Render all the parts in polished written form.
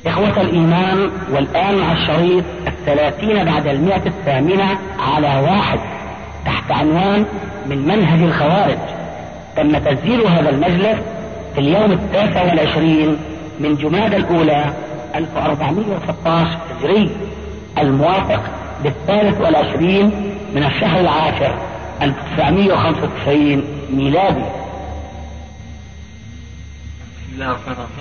إخوة الإيمان، والآن مع الشريط 30 بعد 108 على 1 تحت عنوان من منهج الخوارج. تم تسجيل هذا المجلس في اليوم 29 من جمادى الأولى 1416 هجري، الموافق 23 من الشهر العاشر 1995 ميلادي. بسم الله الرحمن الرحيم.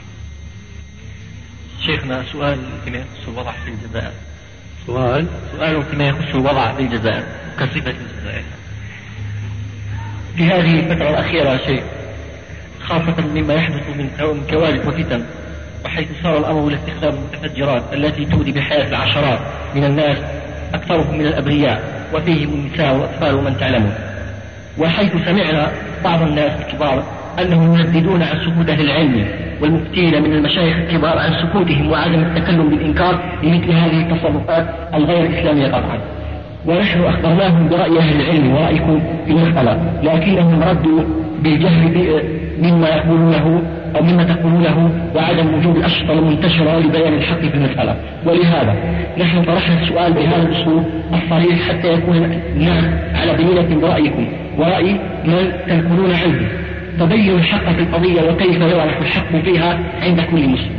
شيخنا، سؤال فيما يخص الوضع في الجزائر. سؤال فيما يخص الوضع في الجزائر كصفة الجزائر في هذه الفترة الأخيرة شيء، خاصة مما يحدث من كوارث وفتن، وحيث صار الأمر لاستخدام المتفجرات التي تؤذي بحياة العشرات من الناس، أكثرهم من الأبرياء وفيهم النساء والأطفال ومن تعلمون. وحيث سمعنا بعض الناس الكبار أنهم يرددون عن سكوت أهل العلم والمفتين من المشايخ الكبار عن سكوتهم وعدم التكلم بالإنكار لمثل هذه التصرفات الغير الإسلامية طبعا. ونحن أخبرناهم برأي أهل العلم ورأيكم في المسألة، لكنهم ردوا بالجهل مما يقولونه أو مما تقولونه وعدم وجود الأشرطة المنتشرة لبيان الحق في المسألة. ولهذا نحن طرحنا السؤال بهذا الأسلوب الصريح حتى يكون الناس على بينة برأيكم ورأي من تنقلون عنه، تبين الحق في القضية وكيف يعرف الحق فيها عند كل مسلم.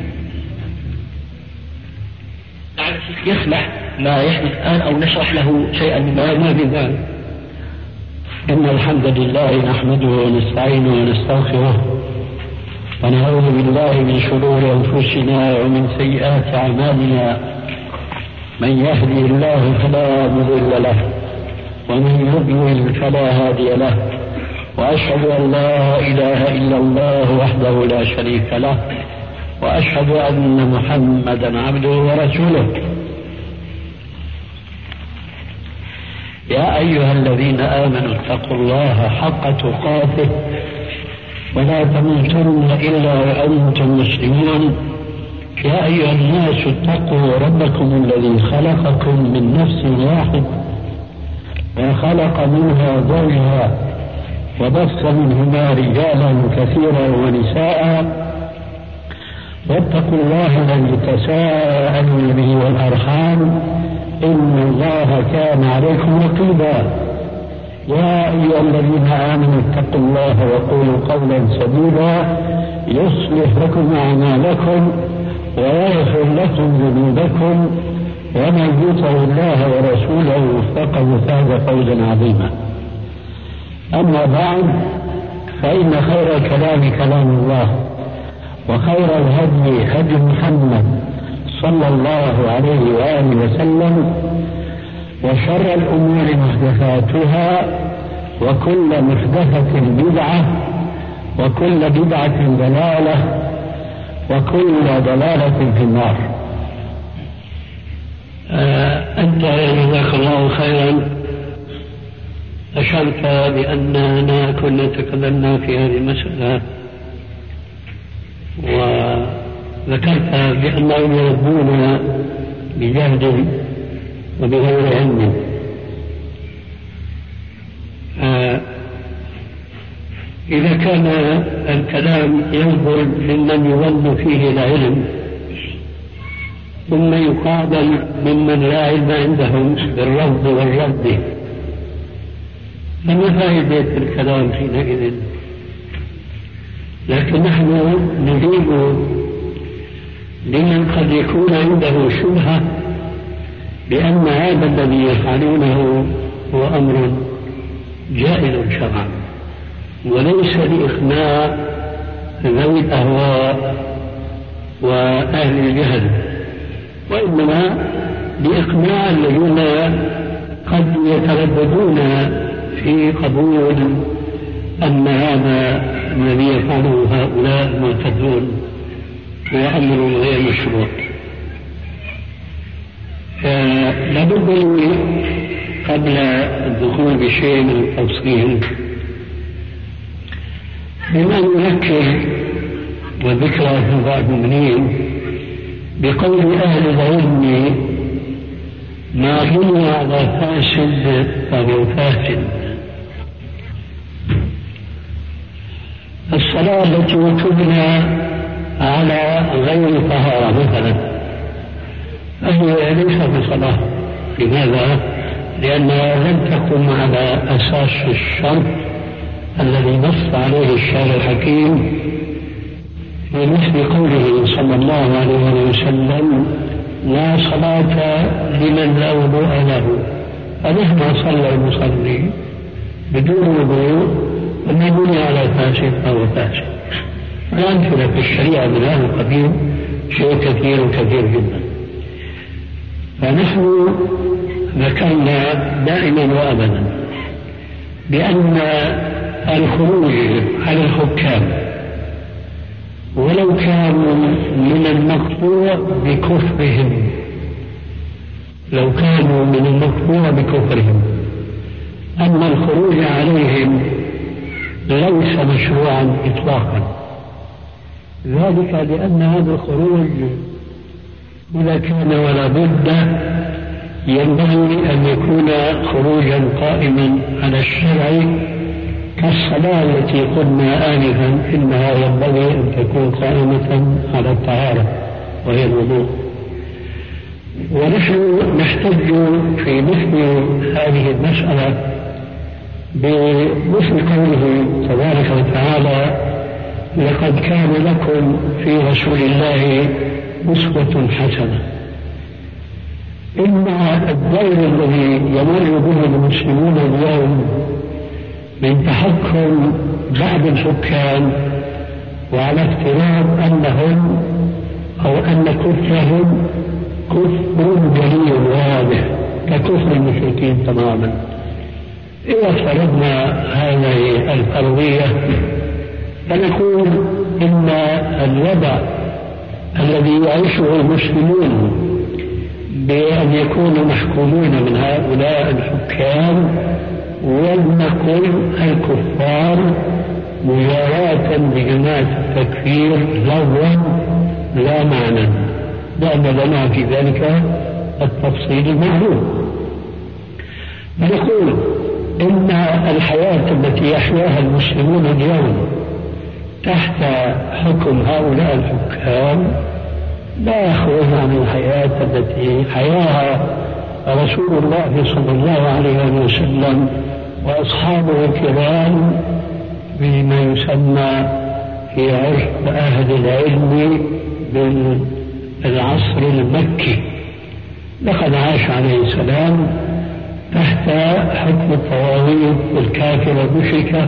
لعل الشيخ يسمح ما يحدث الآن أو نشرح له شيئا مما في ذلك. إن الحمد لله نحمده ونستعينه ونستغفره ونعوذ بالله من شرور أنفسنا ومن سيئات أعمالنا. من يهدي الله فلا مضل له ومن يضلل فلا هادي له، وأشهد أن لا إله إلا الله وحده لا شريك له، وأشهد أن محمدا عبده ورسوله. يا أيها الذين آمنوا اتقوا الله حق تقاته ولا تموتن إلا وأنتم مسلمون. يا أيها الناس اتقوا ربكم الذي خلقكم من نفس واحد وخلق منها زوجها وبث منهما رجالا كثيرا ونساء، واتقوا الله الذي تساءلون به والأرحام إن الله كان عليكم رقيبا. يا أيها الذين آمنوا اتقوا الله وقولوا قولا سديدا يصلح لكم أعمالكم ويغفر لكم ذنوبكم، ومن يطع الله ورسوله فقد فاز فوزا عظيما. أما بعد، فإن خير الكلام كلام الله، وخير الهدي هدي محمد صلى الله عليه وآله وسلم، وشر الأمور محدثاتها، وكل محدثة بدعة، وكل بدعة ضلالة، وكل ضلالة في النار. أنت جزاك الله خيرا أشرت بأننا كنا تكلمنا في هذه المسألة، وذكرت بأنهم يردون بجهد وبغير علم. إذا كان الكلام ينظر ممن يظن فيه العلم ثم يقابل ممن لا علم عندهم بالرفض والرد، فما فائدة الكلام حينئذ؟ لكن نحن نجيب لمن قد يكون عنده شبهة بأن هذا الذي يفعلونه هو أمر جائز شرعا، وليس لإقناع ذوي الأهواء وأهل الجهل، وإنما لإقناع الذين قد يترددون في قبول أن هذا الذي يفعله هؤلاء المعتدون هو أمر غير مشروع. لابد لي قبل الدخول بشيء من التفصيل بما نذكر وذكرى أعضاء المؤمنين بقول أهل العلم: ما بني على فاسد فهو فاسد. الصلاة التي تبنى على غير طهارة وهي ليس بصلاة. لماذا؟ لأنها لم تقم على أساس الشرط الذي نص عليه الشارع الحكيم في مثل قوله صلى الله عليه وسلم: لا صلاة لمن لا وضوء له. فمهما صلى المصلي بدون وضوء فما بني على فاسد فهو فاسد. الأمثلة في الشريعة من هذا القبيل شيء كثير جدا. فنحن ذكرنا دائما وأبدا بأن الخروج على الحكام ولو كانوا من المقطوع بكفرهم، لو كانوا من المقطوع بكفرهم، أما الخروج عليهم ليس مشروعا إطلاقا. ذلك لأن هذا الخروج إذا كان ولا بد ينبغي أن يكون خروجا قائما على الشرع، كالصلاة التي قلنا آنفا إنها ينبغي أن تكون قائمة على الطهارة وهي الوضوء. ونحن نحتج في مثل هذه المسألة بمثل قوله تبارك وتعالى: لقد كان لكم في رسول الله أسوة حسنة. إن الدور الذي يمر به المسلمون اليوم من تحكم بعض الحكام وعلى افتراض أنهم أو أن كفرهم كفر جلي واضح ككفر المشركين تماما. إذا افترضنا هذه الفرضية فنقول إن الوضع الذي يعيشه المسلمون بأن يكونوا محكومون من هؤلاء الحكام ولنقل الكفار مجاراة بجماعة التكفير لغوا لا معنى، لأن لنا في ذلك التفصيل المعلوم. فنقول إن الحياة التي يحياها المسلمون اليوم تحت حكم هؤلاء الحكام لا يخرج عن الحياة التي حياها رسول الله صلى الله عليه وسلم وأصحابه الكرام بما يسمى في عرف أهل العلم بالعصر المكي. لقد عاش عليه السلام تحت حكم الطواغيت الكافرة المشركة،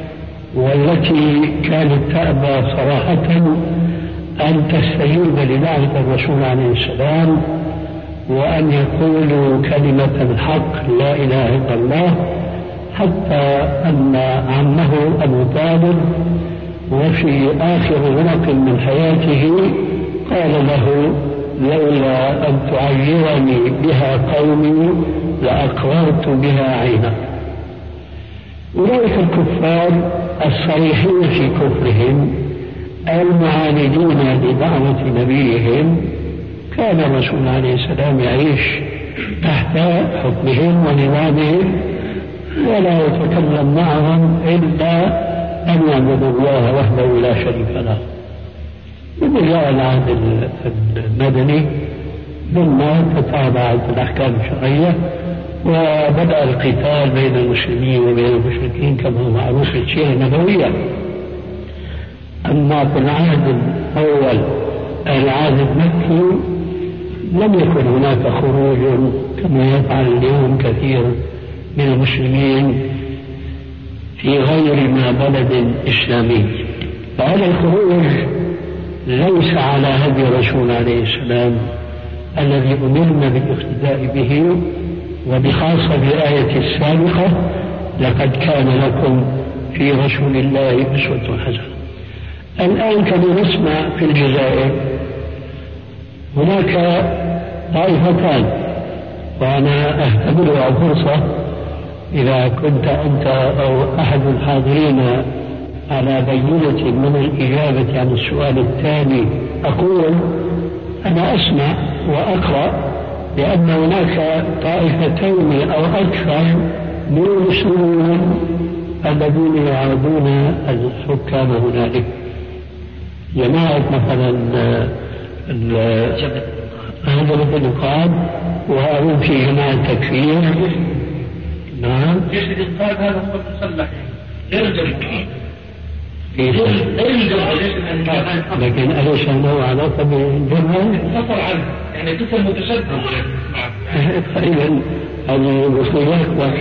والتي كانت تأبى صراحة أن تستجيب لدعوة الرسول عليه السلام وأن يقولوا كلمة الحق لا إله إلا الله، حتى أن عمه أبو طالب وفي آخر ورق من حياته قال له: لولا أن تعيرني بها قومي لأقررت بها عينك. أولئك الكفار الصريحين في كفرهم المعاندين لدعوة نبيهم كان الرسول عليه السلام يعيش تحت حكمهم ونظامهم ولا يتكلم معهم إلا أن يعبدوا الله وحده لا شريك له. ثم جاء العهد المدني ثم تتابعت الأحكام الشرعية وبدأ القتال بين المسلمين وبين المشركين كما هو معروف في السيرة النبوية. أما في العهد الأول العهد المكي لم يكن هناك خروج كما يفعل اليوم كثير من المسلمين في غير ما بلد إسلامي. فهذا الخروج ليس على هدي الرسول عليه السلام الذي أمرنا بالاقتداء به، وبخاصة بالآية السابقة: لقد كان لكم في رسول الله أسوة حسنة. الآن كما نسمع في الجزائر هناك طائفتان، وأنا أعتبرها فرصة إذا كنت أنت أو أحد الحاضرين على بينة من الإجابة عن السؤال الثاني. أقول أنا أسمع وأقرأ لأن هناك طائفتين أو أكثر من المسلمين الذين يعادون الحكام هنالك. جماعة مثلا هذا مثل يقال وهم في جماعة التكفير. نعم. جيش الإنقاذ هذا هو المسلح غير الجمهوري. لكن أليس له علاقة بالجبهة؟ انفصل عنه يعني قسم متشدد. إذا هذه مسؤوليات.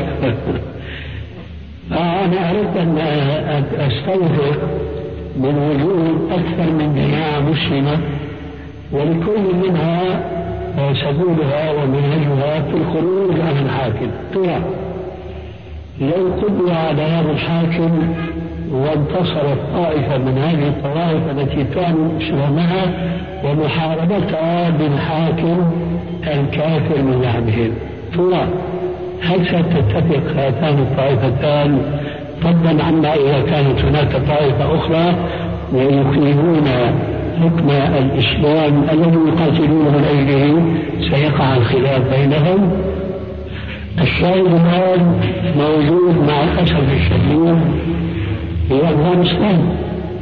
أنا أردت أن أستوثق من وجود أكثر من جماعة مسلمة ولكل منها سبيلها ومنهجها في الخروج عن الحاكم. ترى لو قضي على هذا الحاكم وانتصرت طائفة من هذه الطوائف التي تعلن إسلامها ومحاربتها بالحاكم الكافر من زعمهم، ترى هل ستتفق هاتان الطائفتان فضلا عما إذا كانت هناك طائفة أخرى ويقيمون حكم الإسلام الذي يقاتلونه من أجله سيقع الخلاف بينهم؟ الشاهد الآن موجود مع الأسف الشديد في أفغانستان.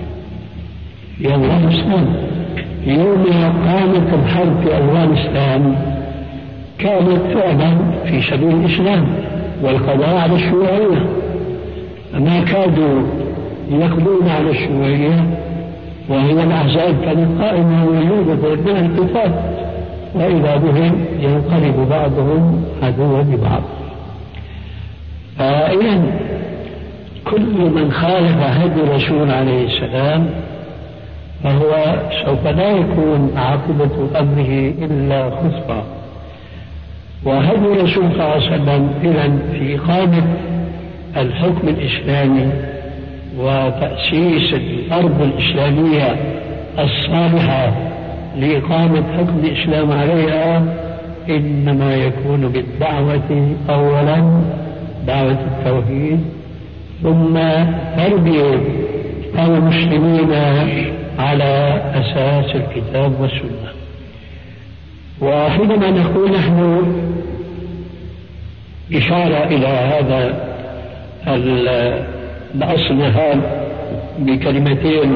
يوم قامت الحرب في أفغانستان كانت فعلا في سبيل الإسلام والقضاء على الشيوعية، ما كادوا يقضون على الشيوعية وهي الأحزاب كانت قائمة وموجودة بأبناء الكتاب، وإذا بهم ينقلب بعضهم عدوا لبعض. فإذا كل من خالف هدي الرسول عليه السلام فهو سوف لا يكون عاقبة أمره إلا خسرا. وهدي الرسول صلى الله عليه وسلم إذن في إقامة الحكم الإسلامي وتأسيس الأرض الإسلامية الصالحة لإقامة حكم الإسلام عليها إنما يكون بالدعوة أولا دعوة التوحيد ثم تربية المسلمين على أساس الكتاب والسنة. وحينما نقول نحن إشارة إلى هذا الأصل هذا بكلمتين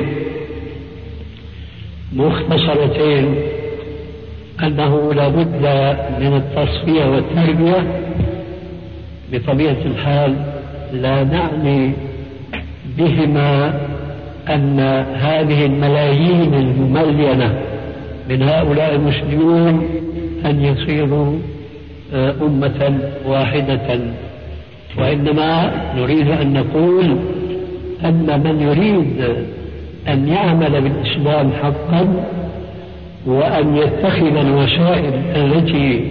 مختصرتين أنه لا بد من التصفية والتربية، بطبيعة الحال لا نعني بهما أن هذه الملايين المملينة من هؤلاء المسلمين أن يصيروا أمة واحدة، وإنما نريد أن نقول أن من يريد أن يعمل بالإسلام حقا وأن يتخذ الوسائل التي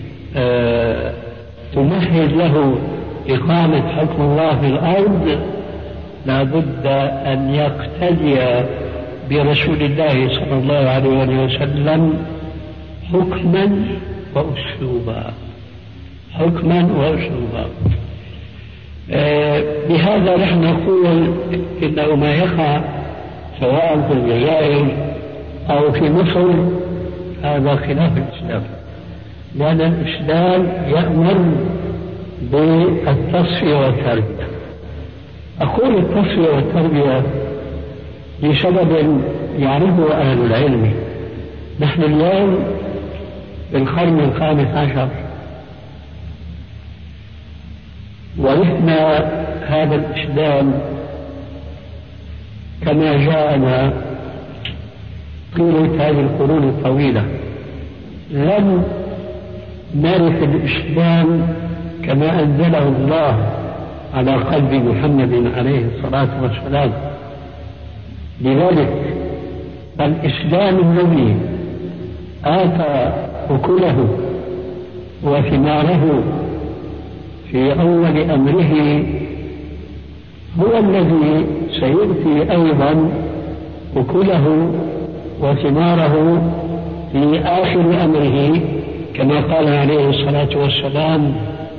تمهد له إقامة حكم الله في الأرض لا بد أن يقتدي برسول الله صلى الله عليه وسلم حكما وأسلوبا. بهذا نحن نقول إنه ما يقع سواء في الجزائر أو في مصر هذا خلاف الإسلام، لأن الإسلام يأمر بالتصفية والتربية. أقول التصفية والتربية لسبب يعرفه أهل العلم. نحن اليوم في القرن 15 ورثنا هذا الإسلام كما جاءنا طيلة هذه القرون الطويلة. لم نرث الإسلام كما أنزله الله على قلب محمد عليه الصلاة والسلام. لذلك الإسلام الذي آتى أكله وثماره في أول أمره هو الذي سيؤتي أيضا أكله وثماره في آخر أمره، كما قال عليه الصلاة والسلام: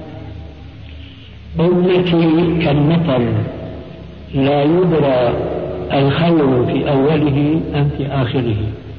أمتي كالمطر لا يدرى الخير في أوله أم في آخره.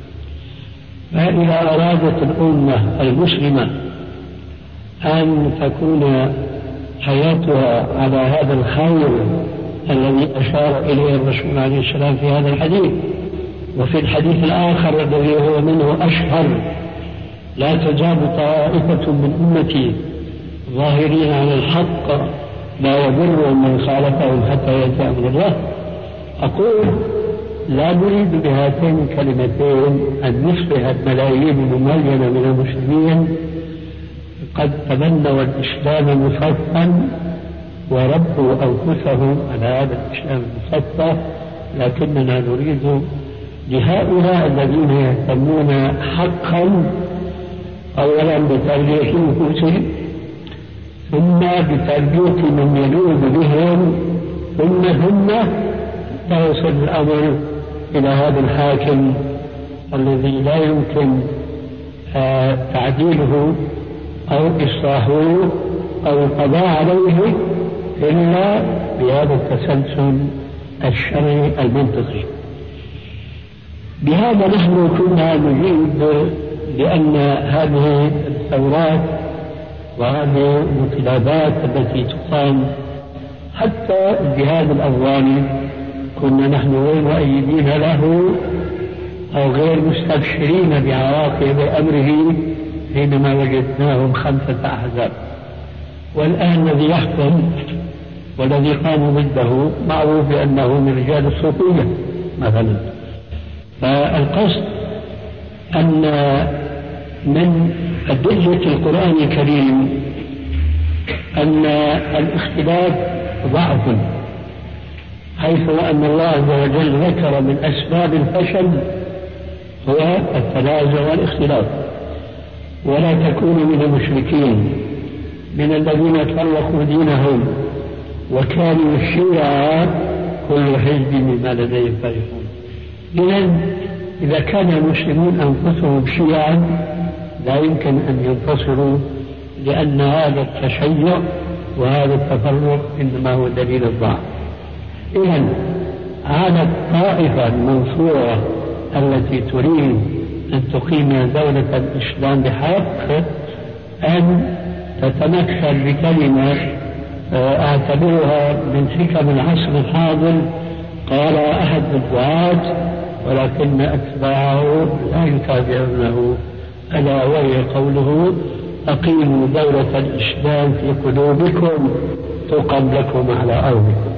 فإذا أرادت الأمة المسلمة أن تكون حياتها على هذا الخير الذي أشار إليه الرسول عليه السلام في هذا الحديث وفي الحديث الآخر الذي هو منه أشهر لا تزال طائفة من أمتي ظاهرين على الحق لا يضر من خالفهم حتى يأتي أمر الله. أقول لا نريد بهاتين الكلمتين أن نصبح الملايين المميزة من المسلمين قد تبنوا الإسلام مصفا وربوا أنفسهم على هذا الإسلام المصفى، لكننا نريد لهؤلاء الذين يهتمون حقا أولا بتربية نفوسهم، ثم بتربية من يلوذ بهم، ثم يوصل الأمر إلى هذا الحاكم الذي لا يمكن تعديله أو إصلاحه أو القضاء عليه إلا بهذا التسلسل الشرعي المنطقي. بهذا نحن كنا نريد، لأن هذه الثورات وهذه الانقلابات التي تقام حتى الجهاد الأفغاني كنا نحن غير مؤيدين له أو غير مستبشرين بعواقب أمره حينما وجدناهم 5 أحزاب. والآن الذي يحكم والذي قاموا ضده معروف بأنه من رجال الصوفية مثلا. فالقصد أن من أدلة القرآن الكريم أن الاختلاف ضعف، حيث أن الله عز وجل ذكر من أسباب الفشل هو التنازع والاختلاف. ولا تكونوا من المشركين من الذين فرقوا دينهم وكانوا الشيعة كل حزب بما لديهم فرحون. إذن إذا كان المسلمون أنفسهم شيعا لا يمكن أن ينتصروا، لأن هذا التشيع وهذا التفرق إنما هو دليل الضعف. إذن على الطائفة المنصورة التي تريد أن تقيم دولة الإسلام بحق أن تتمثل بكلمة أعتبرها من حكم العصر الحاضر قال أحد الدعاة ولكن أتباعه لا يتابعونه، ألا وهي قوله أقيموا دولة الإسلام في قلوبكم تقم لكم على أرضكم.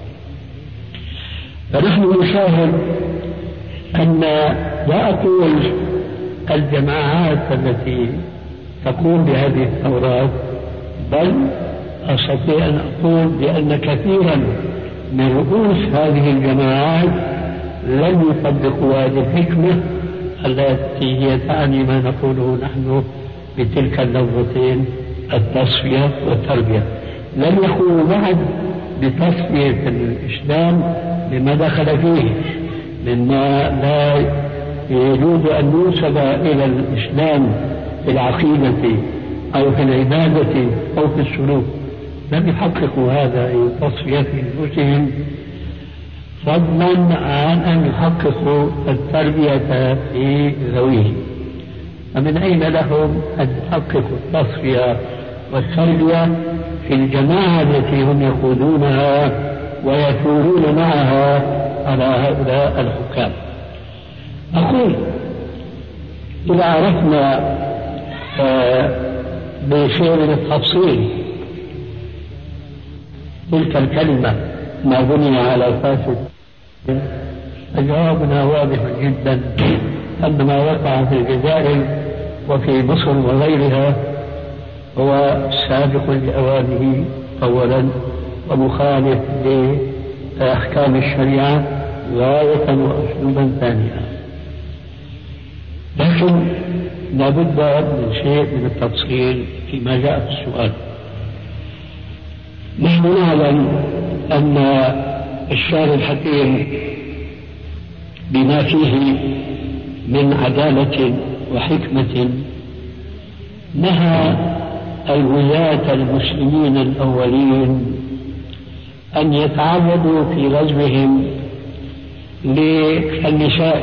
فنحن نشاهد أن لا أقول الجماعات التي تقوم بهذه الثورات، بل أستطيع أن أقول بأن كثيرا من رؤوس هذه الجماعات لم يطبقوا هذه الحكمة التي هي تعني ما نقوله نحن بتلك اللفظتين التصفية والتربية. لم يقوموا بعد بتصفية الإسلام لما دخل فيه مما لا يجوز أن ينسب إلى الإسلام في العقيدة أو في العبادة أو في السلوك. لم يحققوا هذا التصفية في أنفسهم، فضلا عن أن يحققوا التربية في ذويهم. فمن أين لهم أن يحققوا التصفية والتربية في الجماعة التي هم يقودونها ويثورون معها على هؤلاء الحكام؟ أقول إذا عرفنا بشيء من التفصيل تلك الكلمة ما بني على فاسد، فجوابنا واضح جدا أن ما وقع في الجزائر وفي مصر وغيرها هو سابق لأوانه أولا ومخالف لأحكام الشريعة غاية وأسلوبا ثانيا. لكن لابد من شيء من التفصيل فيما جاء في السؤال. نحن نعلم أن الشارع الحكيم بما فيه من عدالة وحكمة نهى الولاة المسلمين الأولين أن يتعرضوا في غزوهم للنساء،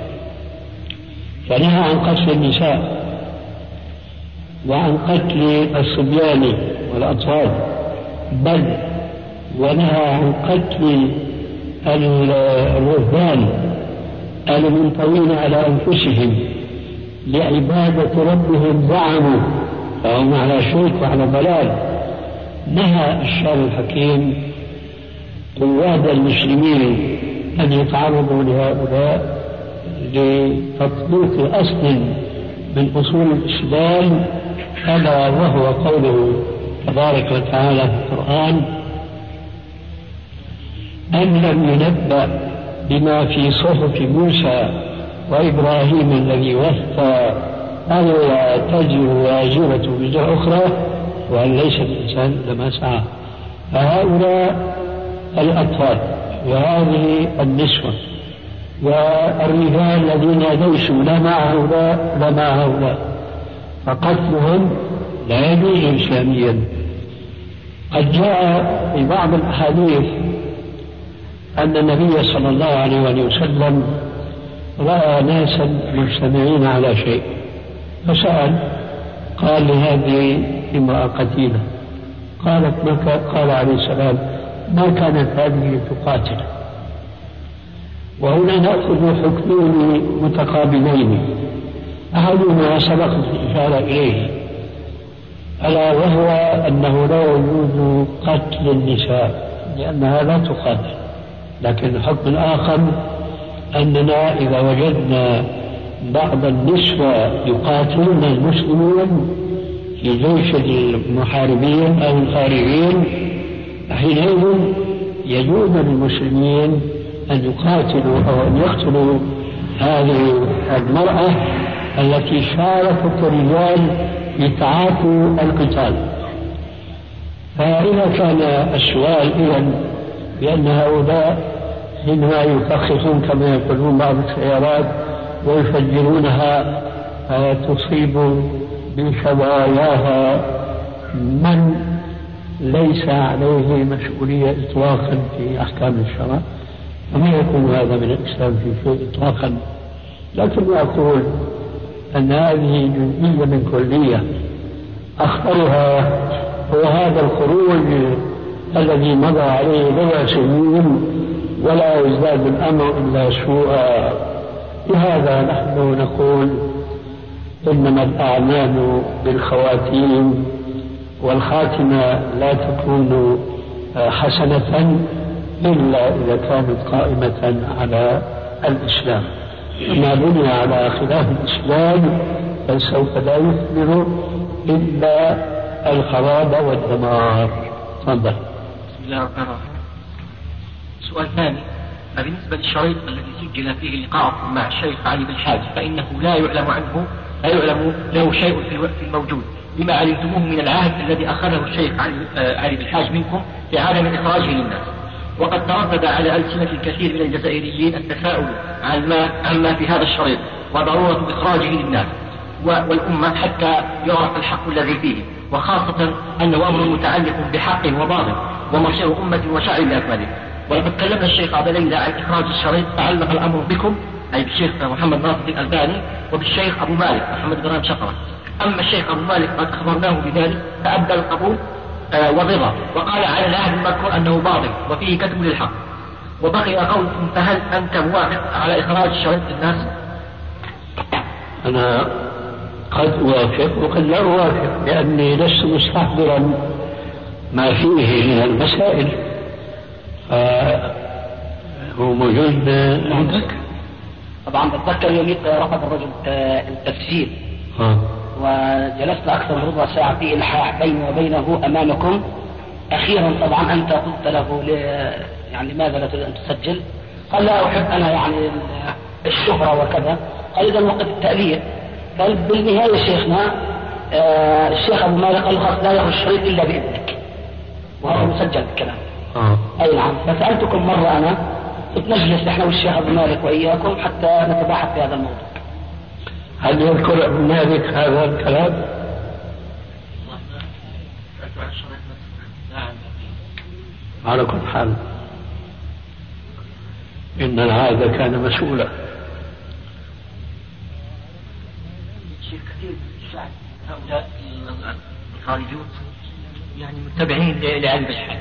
فنهى عن قتل النساء وعن قتل الصبيان والأطفال، بل ونهى عن قتل الرهبان المنطوين على أنفسهم لعبادة ربهم زعموا، فهم على شرك وعلى ضلال. نهى الشرع الحكيم قواد المسلمين أن يتعرضوا لهؤلاء لتطبيق أصل من أصول الإسلام، ألا وهو قوله تبارك وتعالى في القرآن: أم لم ينبأ بما في صحف موسى وإبراهيم الذي وفى ألا تزر وازرة وزر أخرى وأن ليس الإنسان لما سعى. فهؤلاء الأطفال وهذه النسوة والرجال الذين ليسوا لا مع هؤلاء لا مع هؤلاء، فقتلهم لا يجوز إسلاميا. قد جاء في بعض الأحاديث أن النبي صلى الله عليه وسلم رأى ناسا مجتمعين على شيء فسأل، قال لهذه امرأة قتيلة، قال عليه السلام: ما كانت هذه لتقاتل. وهنا نأخذ حكمين متقابلين، أحدهما سبقت الإشارة إليه، ألا وهو أنه لا يجوز قتل النساء لأنها لا تقاتل. لكن الحكم الآخر أننا إذا وجدنا بعض النسوة يقاتلون المسلمين في جيش المحاربين أو الخارجين، حينئذ يجوز للمسلمين أن يقاتلوا أو أن يقتلوا هذه المرأة التي شاركت الرجال في تعاطي القتال. فإذا كان السؤال إذن بأن هؤلاء حينما يفخخون كما يقولون بعض السيارات ويفجرونها تصيب بشظاياها من ليس عليه مسؤولية إطلاقا في أحكام الشرع، فما يكون هذا من الإسلام في شيء إطلاقا. لكن أقول أن هذه جزئية من كلية، أخطرها هو هذا الخروج الذي مضى عليه بضع سنين ولا يزداد الأمر إلا سوءا. لهذا نحن نقول إنما الأعمال بالخواتيم، والخاتمة لا تكون حسنة إلا إذا كانت قائمة على الإسلام. ما بني على خلاف الإسلام فسوف لا يثمر إلا الخراب والدمار. تفضل. بسم الله الرحمن الرحيم. سؤال ثاني: بالنسبة للشريط الذي سجل فيه لقاءكم مع الشيخ علي بالحاج، فإنه لا يعلم له شيء في الموجود، لما علمتموه من العهد الذي أخذه الشيخ علي بالحاج منكم في عدم إخراجه للناس. وقد تردد على ألسنة الكثير من الجزائريين التساؤل عما في هذا الشريط وضرورة إخراجه للناس والأمة حتى يعرف الحق الذي فيه، وخاصة أنه أمر متعلق بحق وباطل ومصير أمة وشعب بأكمله. ولقد كلمنا الشيخ عبد الليل عن إخراج الشريط، تعلق الأمر بكم أي بالشيخ محمد ناصر الألباني وبالشيخ أبو مالك محمد بن شقرة. أما الشيخ أبو مالك قد أخبرناه بذلك فأبدى القبول والرضا، وقال على العهد المذكور أنه باطل وفيه كتم للحق. وبقي قولكم: فهل أنت موافق على إخراج الشريط للناس؟ أنا قد أوافق وقد لا أوافق، لأني لست مستحضرا ما فيه من المسائل. هو موجود عندك؟ طبعا بتذكر يوميت رفض الرجل التسجيل وجلسنا أكثر من ربع ساعة في إلحاح بيني وبينه أمامكم. أخيرا طبعا أنت قلت له يعني لماذا لا تريد أن تسجل؟ قال: لا أحب أنا يعني الشهرة وكذا. قال: إذا وقت التألية. قال: بالنهاية شيخنا الشيخ أبو مالك قال: خلاص لا يخرج الشريط إلا بإذنك، وهذا مسجل الكلام. أي نعم. فسألتكم مرة أنا قلت نجلس نحن والشيخ أبو مالك وإياكم حتى نتباحث في هذا الموضوع. هل يذكر أبو مالك هذا الكلام؟ على كل حال إن هذا كان مسؤولا. كثير من الشعب هؤلاء الخارجون يعني متبعين لعلي بالحاج،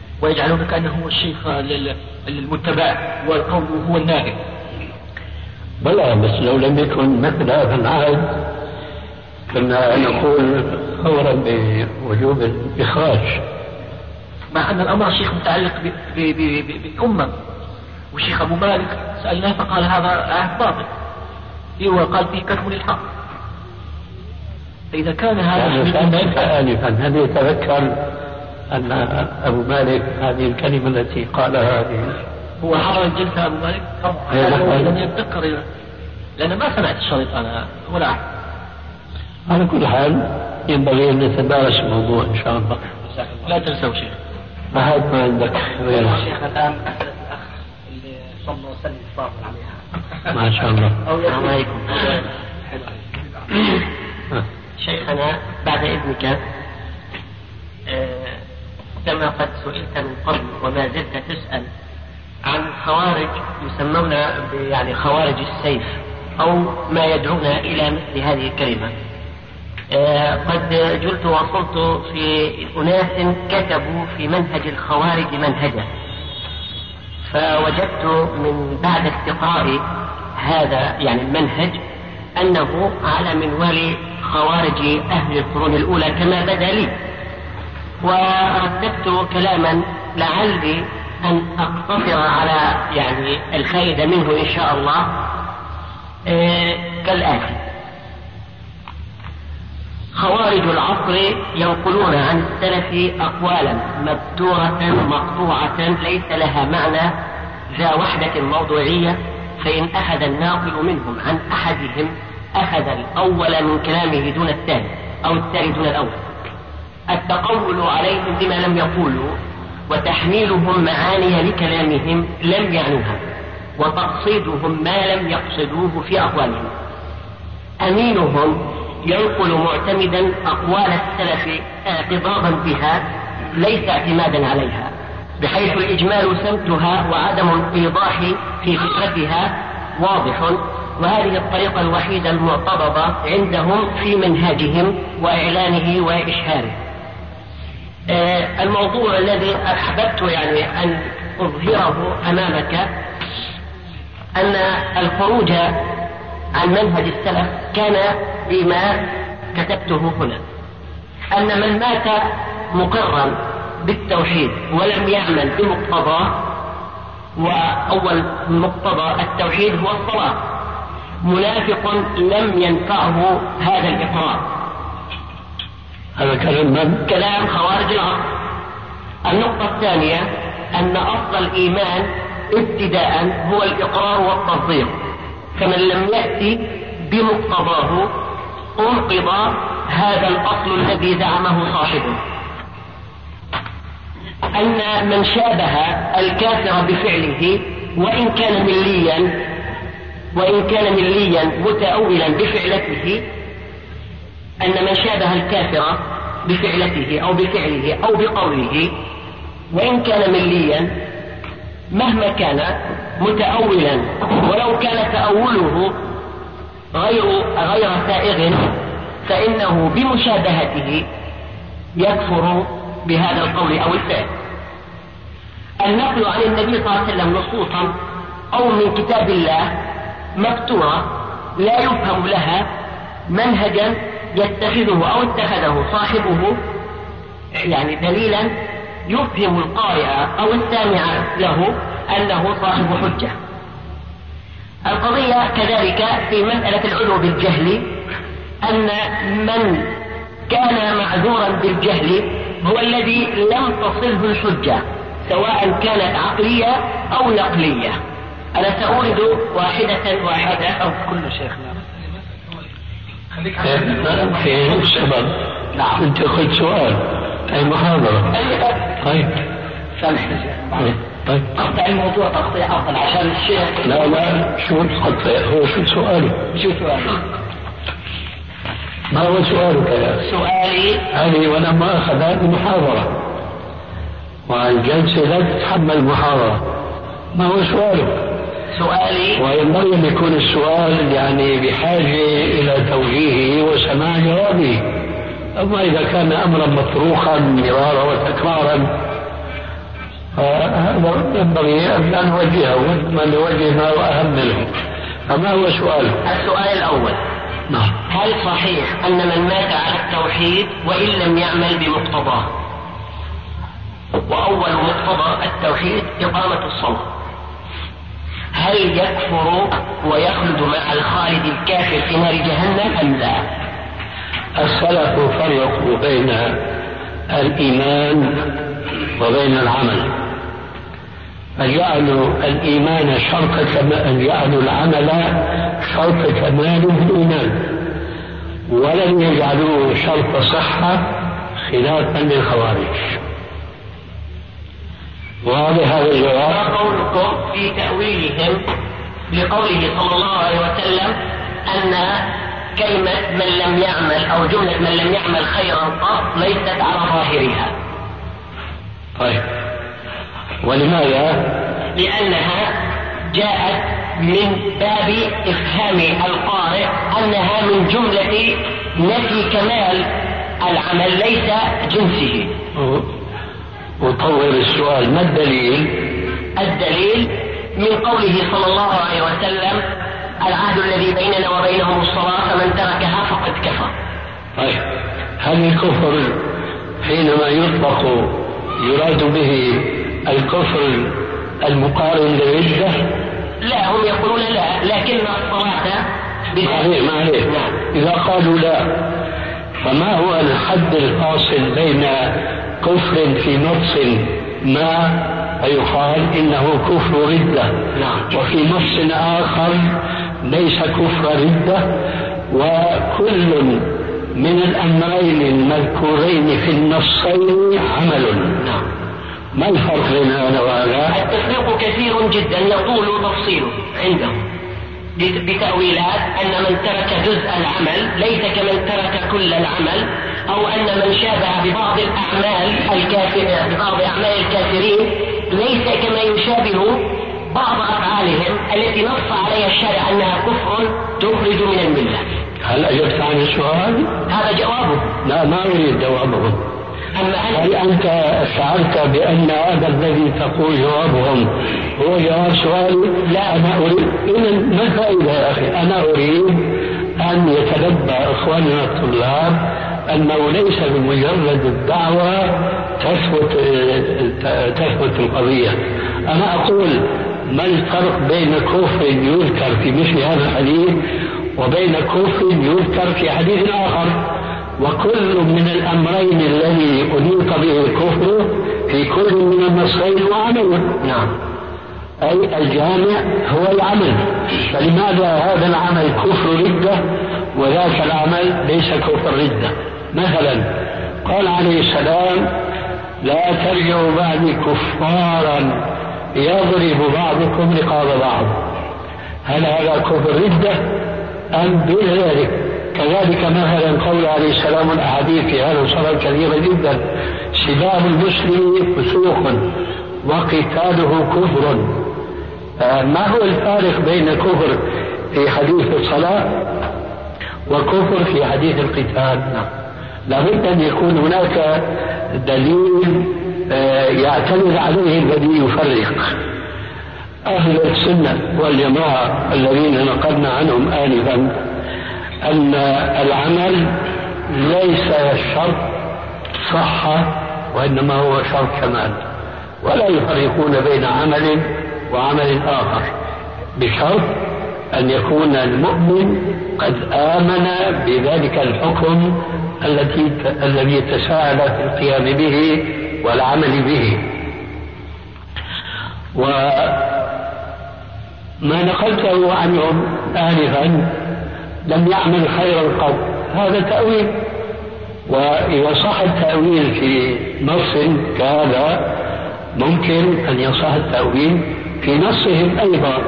ويجعلون كأنه هو الشيخ المتبع والقول هو الناقل. بلى، بس لو لم يكن مثل هذا العهد كنا نقول فورا بوجوب الإخراج. مع أن الأمر شيخ متعلق بالأمة، وشيخ أبو مالك سألناه فقال هذا عهد باطل، هو قال فيه كتم للحق. فإذا كان هذا آنفا هل يتذكر أن أبو مالك هذه الكلمة التي قالها هذه هو حضر الجلسة أبو مالك؟ لم يتذكر، لأن ما سمعت الشريط أنا ولا أحد. على كل حال ينبغي أن نتدارس الموضوع إن شاء الله. لا تنسوا شيخ. ما عندك غير شيخ الآن أسأل الأخ اللي صلوا وسلم الصلاة عليها. ما شاء الله. السلام عليكم. شيخنا بعد إذنك، كما قد سئلت من قبل وما زلت تسأل عن خوارج يسمون يعني خوارج السيف أو ما يدعون إلى مثل هذه الكلمة. قد جلت وصلت في أناس كتبوا في منهج الخوارج منهجا، فوجدت من بعد استقراء هذا يعني المنهج أنه على منوال خوارج أهل القرون الأولى كما بدا لي، ورتبت كلاما لعلي أن أقتصر على يعني الفائدة منه إن شاء الله كالآتي: خوارج العصر ينقلون عن السلف أقوالا مبتورة مقطوعة ليس لها معنى ذا وحدة موضوعية، فإن أخذ الناقل منهم عن أحدهم أخذ الأول من كلامه دون الثاني أو الثاني دون الأول. التقول عليهم بما لم يقولوا وتحميلهم معاني لكلامهم لم يعنوها وتقصيدهم ما لم يقصدوه في أقوالهم. أمينهم ينقل معتمدا أقوال السلف اعتضادا بها ليس اعتمادا عليها، بحيث الإجمال سمتها وعدم الإيضاح في فكرتها واضح، وهذه الطريقة الوحيدة المعتبرة عندهم في منهاجهم وإعلانه وإشهاره. الموضوع الذي أحببت يعني أن أظهره أمامك أن الخروج عن منهج السلف كان بما كتبته هنا، أن من مات مقرا بالتوحيد ولم يعمل بمقتضاه، وأول مقتضى التوحيد هو الصلاة، منافق لم ينفعه هذا الإقرار. هذا كلام خوارج العصر. النقطة الثانية أن أصل الإيمان ابتداء هو الإقرار والتصديق، فمن لم يأتي بمقتضاه أنقض هذا الأصل الذي زعمه صاحبه. أن من شابه الكافر بفعله وإن كان مليا متأولا بفعلته، أن من شابه الكافر بفعلته أو بفعله أو بقوله وإن كان مليا مهما كان متأولا ولو كان تأوله غير سائغ، فإنه بمشابهته يكفر بهذا القول أو الفعل. النقل عن النبي صلى الله عليه وسلم نصوصا أو من كتاب الله مكتورة لا يفهم لها منهجا يتخذه أو اتخذه صاحبه يعني دليلا يفهم القارئ أو السامع له أنه صاحب حجة. القضية كذلك في مسألة العلو بالجهل، أن من كان معذورا بالجهل هو الذي لم تصله الحجة سواء كانت عقلية أو نقلية. أنا سأورد واحدة أو كل شيخنا. في السبب. نعم. أنت قلت سؤال أي محاضرة. طيب. طيب. أقطع الموضوع تقطيع أفضل عشان الشيخ. لا شو تقطع؟ هو شو سؤاله؟ ما هو سؤالك يا سؤالي هذه وأنا ما أخذ هذه محاضرة، والجلسة لا تتحمل محاضرة. ما هو سؤالك؟ سؤالي وينبغي أن يكون السؤال يعني بحاجة إلى توجيهه وسماع جوابه. أما إذا كان أمرا مطروحا مرارا وتكرارا فهذا ينبغي أن نوجهه، وما نوجه ما هو أهم منه. فما هو سؤال؟ السؤال الأول: نعم. هل صحيح أن من مات على التوحيد وإن لم يعمل بمقتضاه، وأول مقتضى التوحيد إقامة الصلاة، هل يكفر ويخلد مع الخالد الكافر في نار جهنم أم لا؟ السلف فرقوا بين الإيمان وبين العمل، فجعلوا الإيمان جعلوا العمل شرط كمال الإيمان، ولم يجعلوه شرط صحة خلافا للخوارج. واضح هذا الجواب؟ وقولكم في تأويلهم لقوله صلى الله عليه وسلم أن كلمة من لم يعمل أو جملة من لم يعمل خيرا قط ليست على ظاهرها. طيب، ولماذا؟ لأنها جاءت من باب إفهام القارئ أنها من جملة نفي كمال العمل ليس جنسه. وطور السؤال: ما الدليل؟ الدليل من قوله صلى الله عليه وسلم: العهد الذي بيننا وبينهم الصلاة فمن تركها فقد كفر. طيب، هل الكفر حينما يطلق يراد به الكفر المقارن للردة؟ لا، هم يقولون لا، لكن الصلاة ما عليه. نعم. إذا قالوا لا، فما هو الحد الفاصل بين كفر في نص ما فيقال إنه كفر ردة، وفي نص آخر ليس كفر ردة، وكل من الأمرين المذكورين في النصين عمل؟ ما الفرق بين هذا وهذا؟ التفريق كثير جدا يطول تفصيله عندهم بتأويلات أن من ترك جزء العمل ليس كمن ترك كل العمل، أو أن من شابه ببعض أعمال الكافرين ليس كما يشابه بعض أفعالهم التي نص عليها الشرع أنها كفر تخرج من الملة. هل أجبت عن السؤال؟ هذا جوابه. لا، ما أريد جوابه. هل أنت شعرت بأن هذا الذي تقول جوابهم هو جواب سؤالي؟ لا، أنا أريد. إذن ما الفائدة يا أخي؟ أنا أريد أن يتنبه إخواننا الطلاب أنه ليس بمجرد الدعوة تثبت القضية. أنا أقول: ما الفرق بين كفر يذكر في مثل هذا الحديث وبين كفر يذكر في حديث آخر؟ وكل من الأمرين الذي أنيط به الكفر في كل من النصين وعمل. نعم. أي الجامع هو العمل، فلماذا هذا العمل كفر ردة وذاك العمل ليس كفر ردة؟ مثلا قال عليه السلام: لا ترجعوا بعدي كفارا يضرب بعضكم رقاب بعض. هل هذا كفر ردة أم دون ذلك؟ كذلك مثلا قول عليه السلام الأحاديث في هذا الصلاة كثيرة جدا: سباب المسلم فسوق وقتاله كفر. ما هو الفارق بين كفر في حديث الصلاة وكفر في حديث القتال؟ لابد أن يكون هناك دليل يعتمد عليه الذي يفرق. أهل السنة والجماعة الذين نقلنا عنهم آنفا أن العمل ليس شرط صحة وإنما هو شرط كمال، ولا يفرقون بين عمل وعمل آخر، بشرط أن يكون المؤمن قد آمن بذلك الحكم الذي تساءل في القيام به والعمل به. وما نقلته عنهم آنفا: لم يعمل خيرا قط، هذا تأويل، وإذا صح التأويل في نص كهذا ممكن أن يصح التأويل في نصهم أيضا.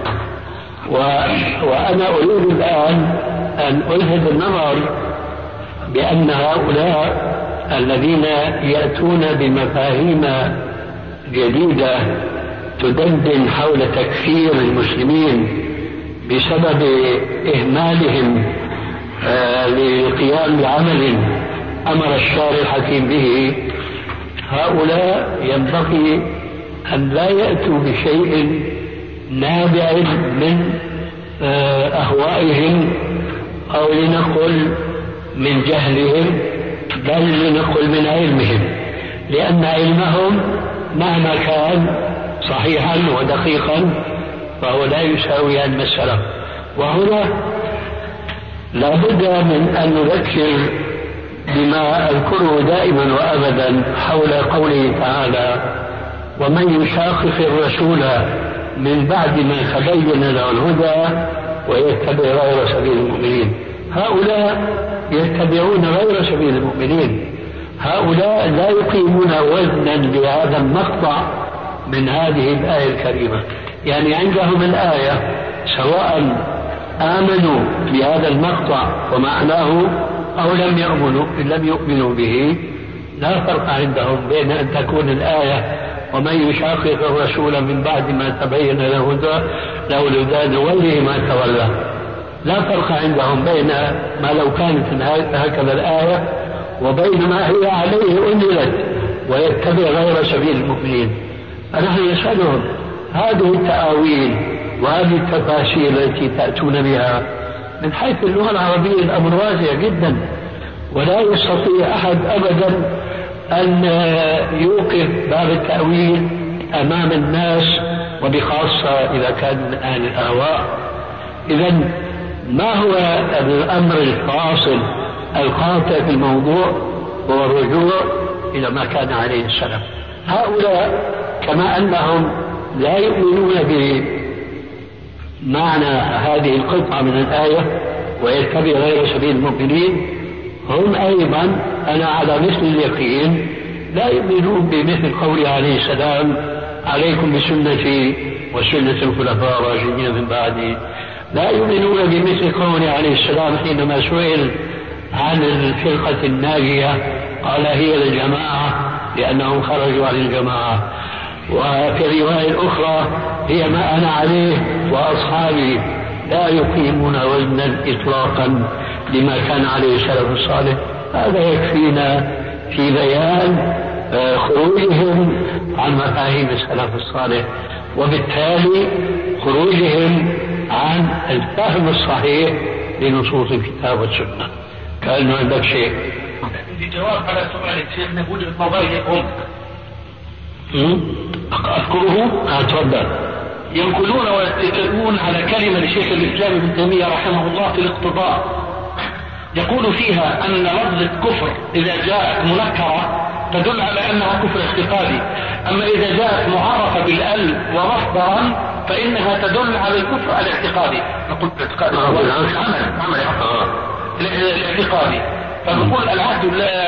وأنا أريد الآن أن ألفت النظر بأن هؤلاء الذين يأتون بمفاهيم جديدة تدندن حول تكفير المسلمين بسبب إهمالهم للقيام بعمل أمر الشارع الحكيم به، هؤلاء ينبغي أن لا يأتوا بشيء نابع من أهوائهم أو لنقل من جهلهم، بل لنقل من علمهم، لأن علمهم مهما كان صحيحا ودقيقا فهو لا يساوي علم السلف. وهنا لا بد من أن نذكر بما أذكره دائما وأبدا حول قوله تعالى: ومن يشاقق الرسول من بعد ما تبين له الهدى ويتبع غير سبيل المؤمنين. هؤلاء يتبعون غير سبيل المؤمنين، هؤلاء لا يقيمون وزنا لهذا المقطع من هذه الآية الكريمة. يعني عندهم الآية سواء آمنوا بهذا المقطع ومعناه أو لم يؤمنوا به، لا فرق عندهم بين أن تكون الآية ومن يشاقق الرسول من بعد ما تبين له الهدى نوله ما تولى. لا فرق عندهم بين ما لو كانت هكذا الآية وبين ما هي عليه أنزلت ويتبع غير سبيل المؤمنين. فنحن نسألهم هذه التأويل وهذه التفاسير التي تأتون بها من حيث اللغة العربية الأمر واسع جدا، ولا يستطيع أحد أبدا أن يوقف باب التأويل أمام الناس، وبخاصة إذا كان من أهل الأهواء. إذا ما هو الأمر الفاصل القاطع في الموضوع؟ هو الرجوع إلى ما كان عليه السلف. هؤلاء كما أنهم لا يؤمنون بمعنى هذه القطعة من الآية ويتبع غير سبيل المؤمنين، هم أيضا أنا على مثل اليقين لا يؤمنون بمثل قوله عليه السلام: عليكم بسنتي وسنة الخلفاء الراشدين من بعدي. لا يؤمنون بمثل قوله عليه السلام حينما سئل عن الفرقة الناجية قال: هي الجماعة، لأنهم خرجوا عن الجماعة. وفي الرواية الأخرى: هي ما أنا عليه وأصحابي. لا يقيمون وزنا إطلاقا لما كان عليه السلف الصالح. هذا يكفينا في بيان خروجهم عن مفاهيم السلف الصالح، وبالتالي خروجهم عن الفهم الصحيح لنصوص الكتاب والسنة. كأنه عندك شيء. الجواب على سؤالك شيخنا بوجه نظرهم أذكره؟ تفضل. ينقلون ويتكلمون على كلمة لشيخ الإسلام ابن تيمية رحمه الله في الاقتضاء، يقول فيها أن لفظة كفر إذا جاءت منكرة تدل على أنها كفر اعتقادي، أما إذا جاءت معرفة بالأل ومصدرا فإنها تدل على الكفر الاعتقادي. نقول الاعتقادي الاعتقادي. فنقول العهد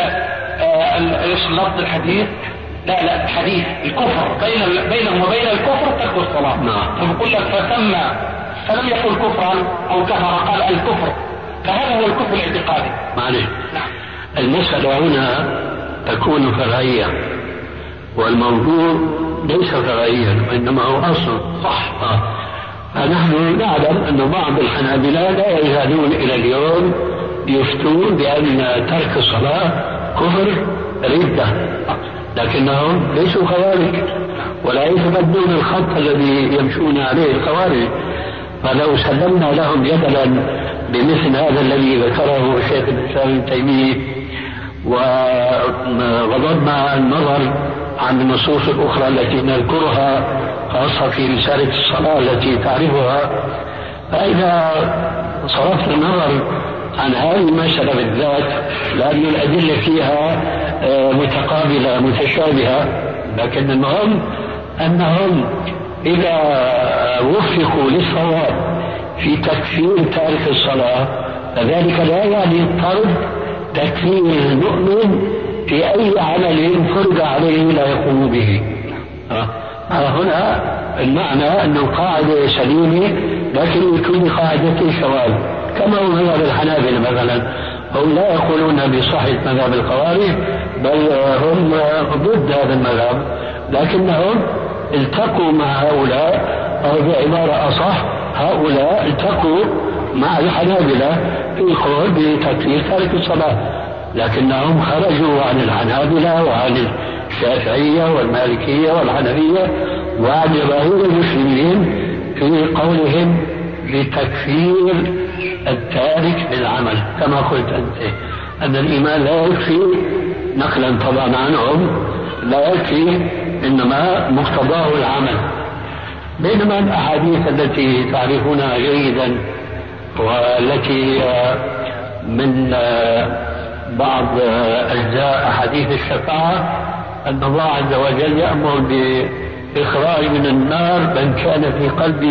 لفظ الحديث لا الحديث الكفر بينهم وبين الكفر ترك الصلاة. فنقول لك فلم يقل كفرا أو كفر، قال الكفر، فهذا هو الكفر الاعتقادي. معلش. المسألة هنا تكون فرعية، والموضوع ليس فرعيا وإنما هو أصل. صح. فنحن نعلم أن بعض الحنابلة لا يزالون إلى اليوم يفتون بأن ترك الصلاة كفر ردة، لكنهم ليسوا خوارج ولا يتبدون الخط الذي يمشون عليه الخوارج. فلو سلمنا لهم جدلا بمثل هذا الذي ذكره الشيخ الإسلام ابن تيمية وغضبنا النظر عن النصوص الأخرى التي نذكرها خاصة في رسالة الصلاة التي تعرفها، فإذا صرفنا النظر عن هذه المسألة بالذات لأن الأدلة فيها متقابلة متشابهة، لكن المهم أنهم إذا وفقوا للصواب في تكفير تارك الصلاة فذلك لا يعني الطرد تكفير المؤمن في أي عمل فرض عليه لا يقوم به. هنا المعنى أنه قاعدة سليمة لكن يكون قاعدة شواذ، كما هو مذهب الحنابلة مثلا، هم لا يقولون بصحة مذهب الخوارج بل هم ضد هذا المذهب، لكنهم التقوا مع هؤلاء، أو بعبارة أصح هؤلاء التقوا مع الحنابلة في القول بتكفير تارك الصلاة، لكنهم خرجوا عن الحنابلة وعن الشافعية والمالكية والحنفية وعن جماهير المسلمين في قولهم لتكفير التارك بالعمل، كما قلت أنت أن الإيمان لا يكفي نقلا طبعا عنهم، لا يكفي إنما مقتضاه العمل. بينما الأحاديث التي تعرفونها جيدا والتي من بعض أجزاء أحاديث الشفاعة أن الله عز وجل يأمر بإخراج من النار من كان في قلبه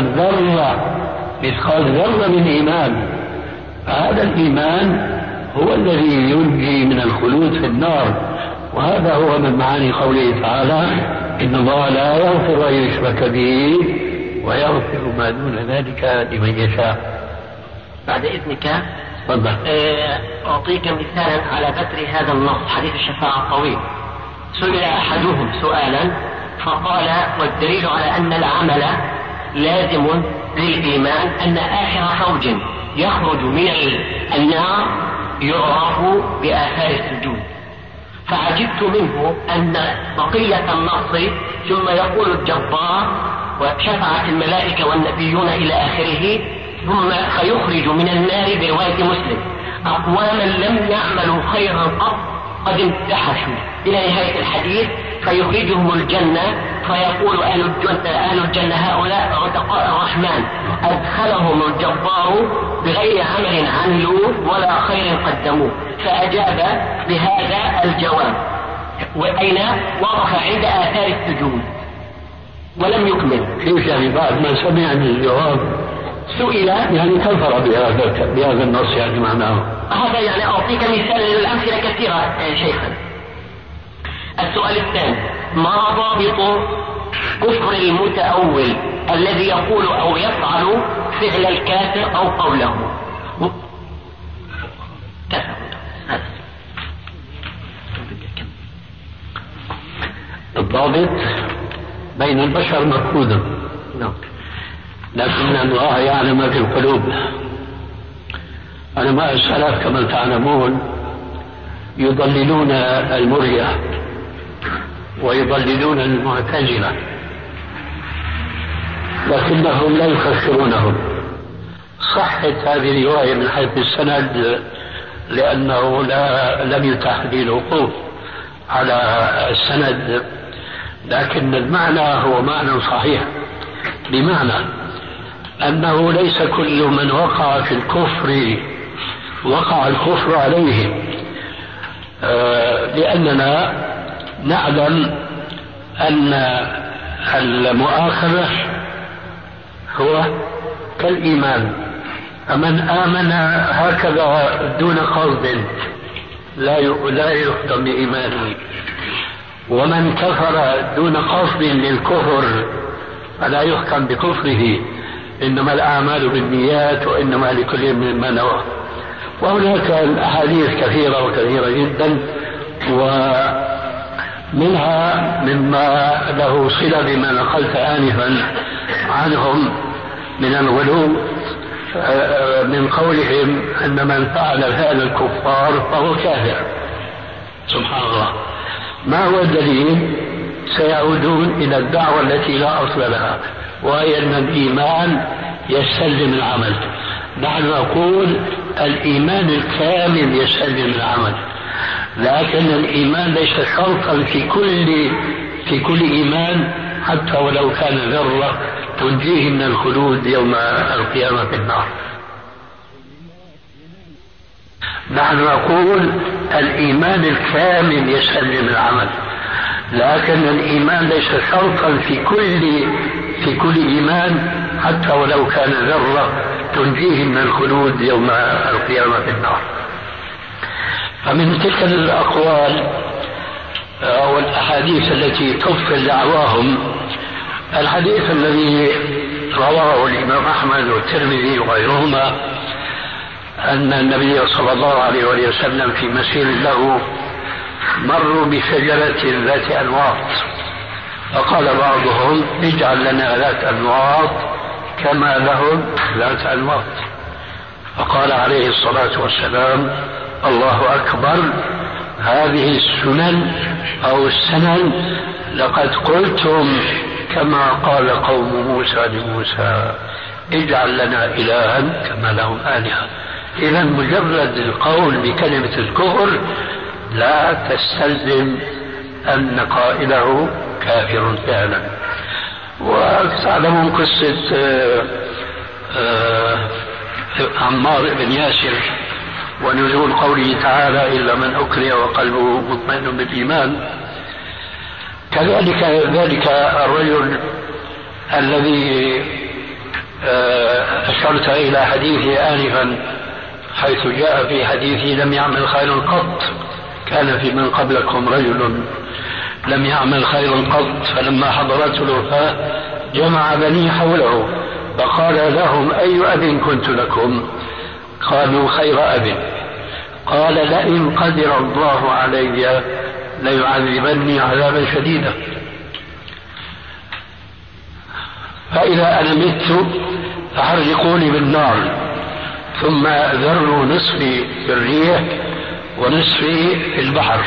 مثقال ذرة من إيمان. هذا الإيمان هو الذي ينجي من الخلود في النار، وهذا هو من معاني قوله تعالى إن الله لا يغفر أن يشرك به ويغفر ما دون ذلك لمن يشاء. بعد إذنك تفضل. أعطيك مثالا على بتر هذا النص. حديث الشفاعة الطويل سئل أحدهم سؤالا فقال والدليل على أن العمل لازم للإيمان أن آخر فوج يخرج من النار يعرف بآثار السجود، فعجبت منه أن بقية النص ثم يقول الجبار وشفعت الملائكة والنبيون إلى آخره ثم فيخرج من النار برواية مسلم أقواما لم يعملوا خيرا قد امتحشوا إلى نهاية الحديث فيخرجهم الجنة فيقول أهل الجنة هؤلاء رتقاء الرحمن أدخلهم الجبار بغير عمل عملوه ولا خير قدموه. فأجاب بهذا الجواب وأين وقف عند آثار السجود ولم يكمل. كيف يعني بعد ما سمع الجواب سئل يعني كفر بهذا النص يعني معناه؟ هذا يعني أعطيك مثال للأمثلة كثيرة شيخا. السؤال الثاني ما ضابط كفر المتأول الذي يقول أو يفعل فعل الكافر أو قوله؟ الضابط بين البشر مفقود، لكن الله يعلم ما في القلوب. علماء السلف كما تعلمون يضللون المرجئة ويضللون المعتزلة، لكنهم لا يكفرونهم. صحت هذه الرواية من حيث السند لأنه لم يتاح لي الوقوف على السند، لكن المعنى هو معنى صحيح، بمعنى أنه ليس كل من وقع في الكفر وقع الكفر عليه، لأننا نعلم أن المؤاخذة هو كالإيمان، فمن آمن هكذا دون قصد لا يحكم بإيمانه، ومن كفر دون قصد للكفر فلا يحكم بكفره، إنما الأعمال بالنيات وإنما لكل مما نوى. وهناك الأحاديث كثيرة وكثيرة جدا، ومنها مما له صلة بما نقلت آنفا عنهم من الغلو من قولهم أن من فعل فعل الكفار فهو كافر. سبحان الله. ما هو الدليل؟ سيعودون إلى الدعوة التي لا أصل لها، وهي أن الإيمان يستلزم العمل. نحن نقول الإيمان الكامل يستلزم العمل، لكن الإيمان ليس شرطا في كل إيمان، حتى ولو كان ذرة تنجيه من الخلود يوم القيامة في النار. نحن نقول الإيمان الكامل يستلزم العمل، لكن الإيمان ليس شرطا في كل إيمان، حتى ولو كان ذرة تنجيه من الخلود يوم القيامة في النار. فمن تلك الأقوال أو الأحاديث التي تبطل دعواهم الحديث الذي رواه الإمام أحمد والترمذي وغيرهما أن النبي صلى الله عليه وسلم في مسير له مروا بشجرة ذات أنواط، فقال بعضهم اجعل لنا ذات أنواط كما لهم ذات أنواط، فقال عليه الصلاة والسلام الله أكبر، هذه السنن أو السنن لقد قلتم كما قال قوم موسى لموسى اجعل لنا إلها كما لهم آلهة. إذا مجرد القول بكلمة الكفر لا تستلزم أن قائله كافر فعلا. وتعلمون قصة عمار بن ياسر ونزول قوله تعالى إلا من أكره وقلبه مطمئن بالإيمان. كذلك ذلك الرجل الذي أشرت إلى حديثه آنفا حيث جاء في حديثه لم يعمل خيرا قط. كان في من قبلكم رجل لم يعمل خيرا قط فلما حضرته الوفاة جمع بني حوله فقال لهم أي أب كنت لكم؟ قالوا خير أب. قال لئن قدر الله علي ليعذبني عذابا شديدا، فإذا أنا مت فحرقوني بالنار ثم ذروا نصفي في الريح ونصفي في البحر.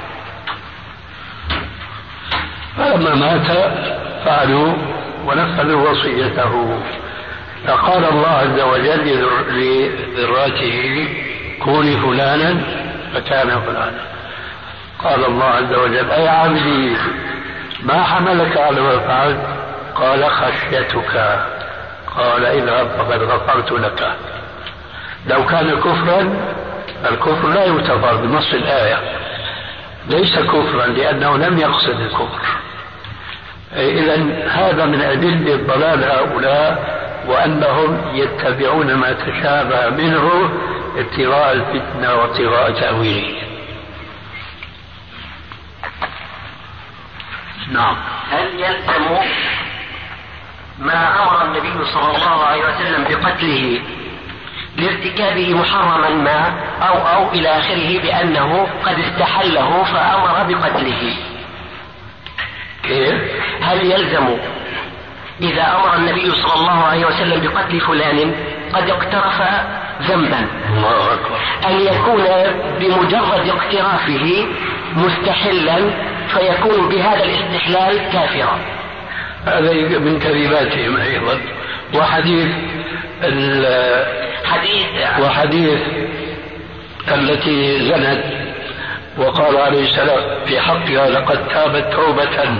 فلما مات فعلوا ونفذوا وصيته. فقال الله عز وجل لذراته كوني فلانا فكان فلانا. قال الله عز وجل أي عبدي ما حملك على ما فعلت؟ قال خشيتك. قال اذهب فقد غفرت لك. لو كان كفرا الكفر لا يغتفر بنص الآية، ليس كفرا لأنه لم يقصد الكفر. إذا هذا من أدلة ضلال هؤلاء وأنهم يتبعون ما تشابه منه ابتغاء الفتنة وابتغاء تأويله. نعم. هل يلزم ما أمر النبي صلى الله عليه وسلم بقتله لارتكابه محرما ما أو إلى آخره بأنه قد استحله فأمر بقتله؟ كيف؟ هل يلزم إذا أمر النبي صلى الله عليه وسلم بقتل فلان قد اقترف ذنبا أن يكون بمجرد اقترافه مستحلا فيكون بهذا الاستحلال كافرا؟ هذا من كذباتهم أيضا. وحديث التي زنت وقال عليه السلام في حقها لقد تابت توبة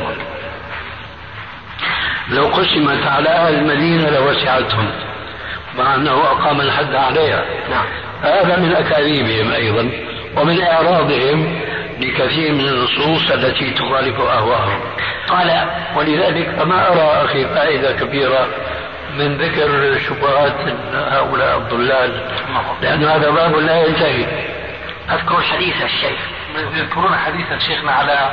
لو قسمت على أهل المدينة لوسعتهم، مع أنه أقام الحد عليها. نعم. هذا من أكاذيبهم أيضا ومن إعراضهم لكثير من النصوص التي تخالف أهواءهم. قال ولذلك فما أرى أخي فائدة كبيرة من ذكر شبهات هؤلاء الضلال، لأن هذا باب لا ينتهي. أذكر حديث الشيخ يذكرون حديث شيخنا على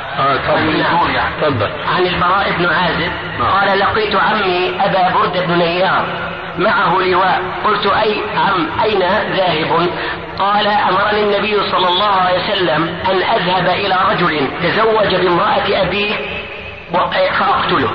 تفضل. عن البراء بن عازب قال لقيت عمي أبا برد بن نيار معه لواء قلت أي عم أين ذاهب؟ قال أمرني النبي صلى الله عليه وسلم أن أذهب إلى رجل تزوج بامرأة أبيه فأقتله.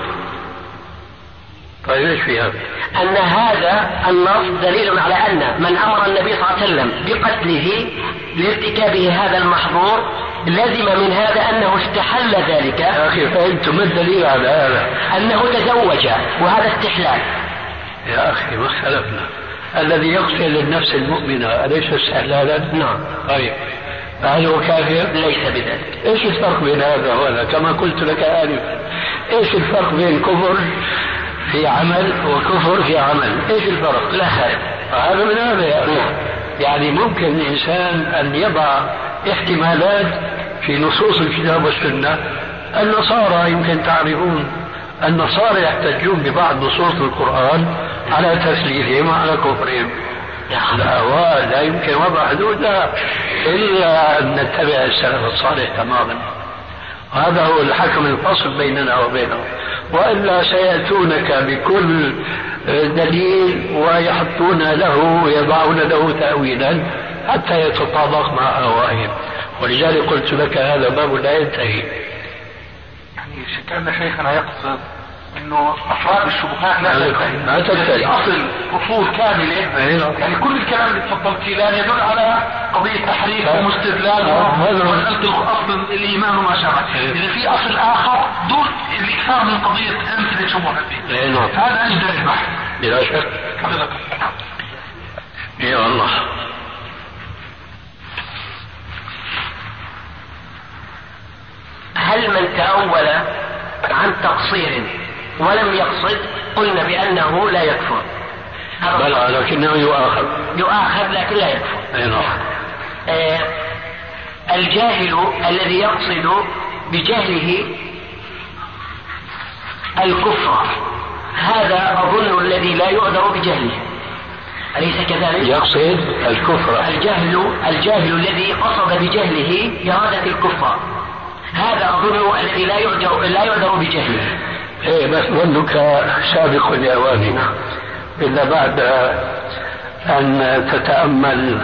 طيب ايش في هذا؟ أن هذا النص دليل على أن من أمر النبي صلى الله عليه وسلم بقتله لارتكابه هذا المحظور لزم من هذا أنه استحل ذلك. يا أخي فأنت ما الدليل على هذا؟ أنه تزوج وهذا استحلال. يا أخي ما اختلفنا. الذي يقتل النفس المؤمنة أليس استحلالا؟ نعم. طيب فهل هو كافر؟ ليس بذلك. ايش الفرق بين هذا وهذا؟ كما قلت لك آنفا، ايش الفرق بين كفر في عمل وكفر في عمل؟ ايش الفرق؟ لا خير. هذا من هذا يا أخي. يعني ممكن الإنسان أن يضع احتمالات في نصوص الكتاب والسنة. النصارى يمكن تعرفون النصارى يحتجون ببعض نصوص القرآن على تثليثهم وعلى كفرهم. الأهواء لا يمكن وضع حدودها إلا أن نتبع السلف الصالح تماما. هذا هو الحكم الفصل بيننا وبينهم، وإلا سيأتونك بكل دليل ويحطون له ويضعون له تأويلا حتى يتطابق مع أهوائهم. ولذلك قلت لك هذا باب لا ينتهي. يعني كأن شيخنا يقصد انه افراد الشبهات لا تنتهي اصل اصول كامله. يعني كل الكلام اللي تفضلت فيه الان يدل على قضيه تحريف ومستدلال ومساله اصل الايمان وما شابه. اذا في اصل اخر دون الاكثار من قضيه امثله شبهات فيه، هذا اجدر البحث بلا شك. يا الله. هل من تأول عن تقصير ولم يقصد قلنا بأنه لا يكفر؟ بلى لكنه يؤاخذ لكن لا يكفر. نعم. الجاهل الذي يقصد بجهله الكفر هذا أظن الذي لا يعذر بجهله، أليس كذلك؟ يقصد الكفر، الجاهل الذي قصد بجهله إرادة الكفر هذا أظن الذي لا يعذر بجهله. إيه بس ظنك سابق لأواننا، إلا بعد أن تتأمل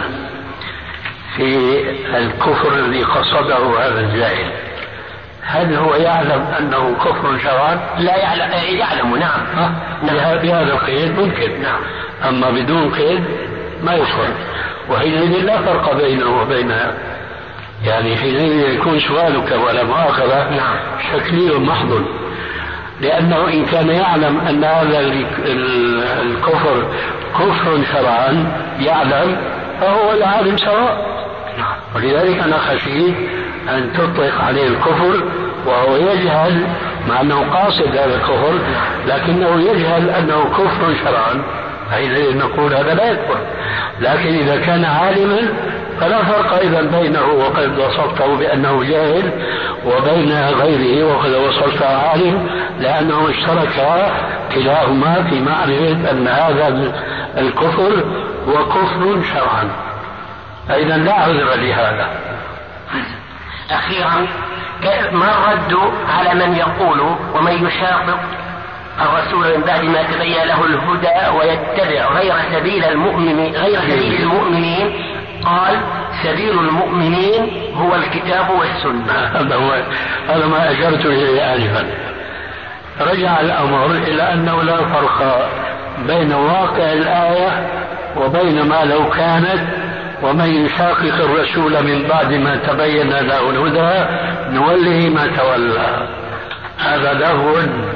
في الكفر الذي قصده هذا الجاهل، هل هو يعلم أنه كفر شرعا؟ لا يعلم. نعم. بهذا القيد ممكن. نعم. أما بدون قيد ما يكفر، وحينئذ لا فرق بينه وبين، يعني حينئذ يكون سؤالك ولا مؤاخذة نعم شكلي محض، لأنه إن كان يعلم أن هذا الكفر كفر شرعا يعلم فهو العالم سواء. ولذلك أنا خشيت أن تطلق عليه الكفر وهو يجهل، مع أنه قاصد هذا الكفر لكنه يجهل أنه كفر شرعا، حينئذ نقول هذا لا يكفر. لكن إذا كان عالما فلا فرق إذا بينه وقد وصفته بأنه جاهل وبين غيره وقد وصفته عالم، لأنه اشترك كلاهما في معرفة أن هذا الكفر هو كفر شرعا، فإذا لا عذر لهذا. أخيرا، ما الرد على من يقول ومن يشاقق الرسول من بعد ما تبين له الهدى ويتبع غير سبيل المؤمنين قال سبيل المؤمنين هو الكتاب والسنة؟ هذا ما أجرت إليه آنفا. رجع الأمر إلى أنه لا فرق بين واقع الآية وبين ما لو كانت، ومن يشاقق الرسول من بعد ما تبين له الهدى نوله ما تولى. هذا لهو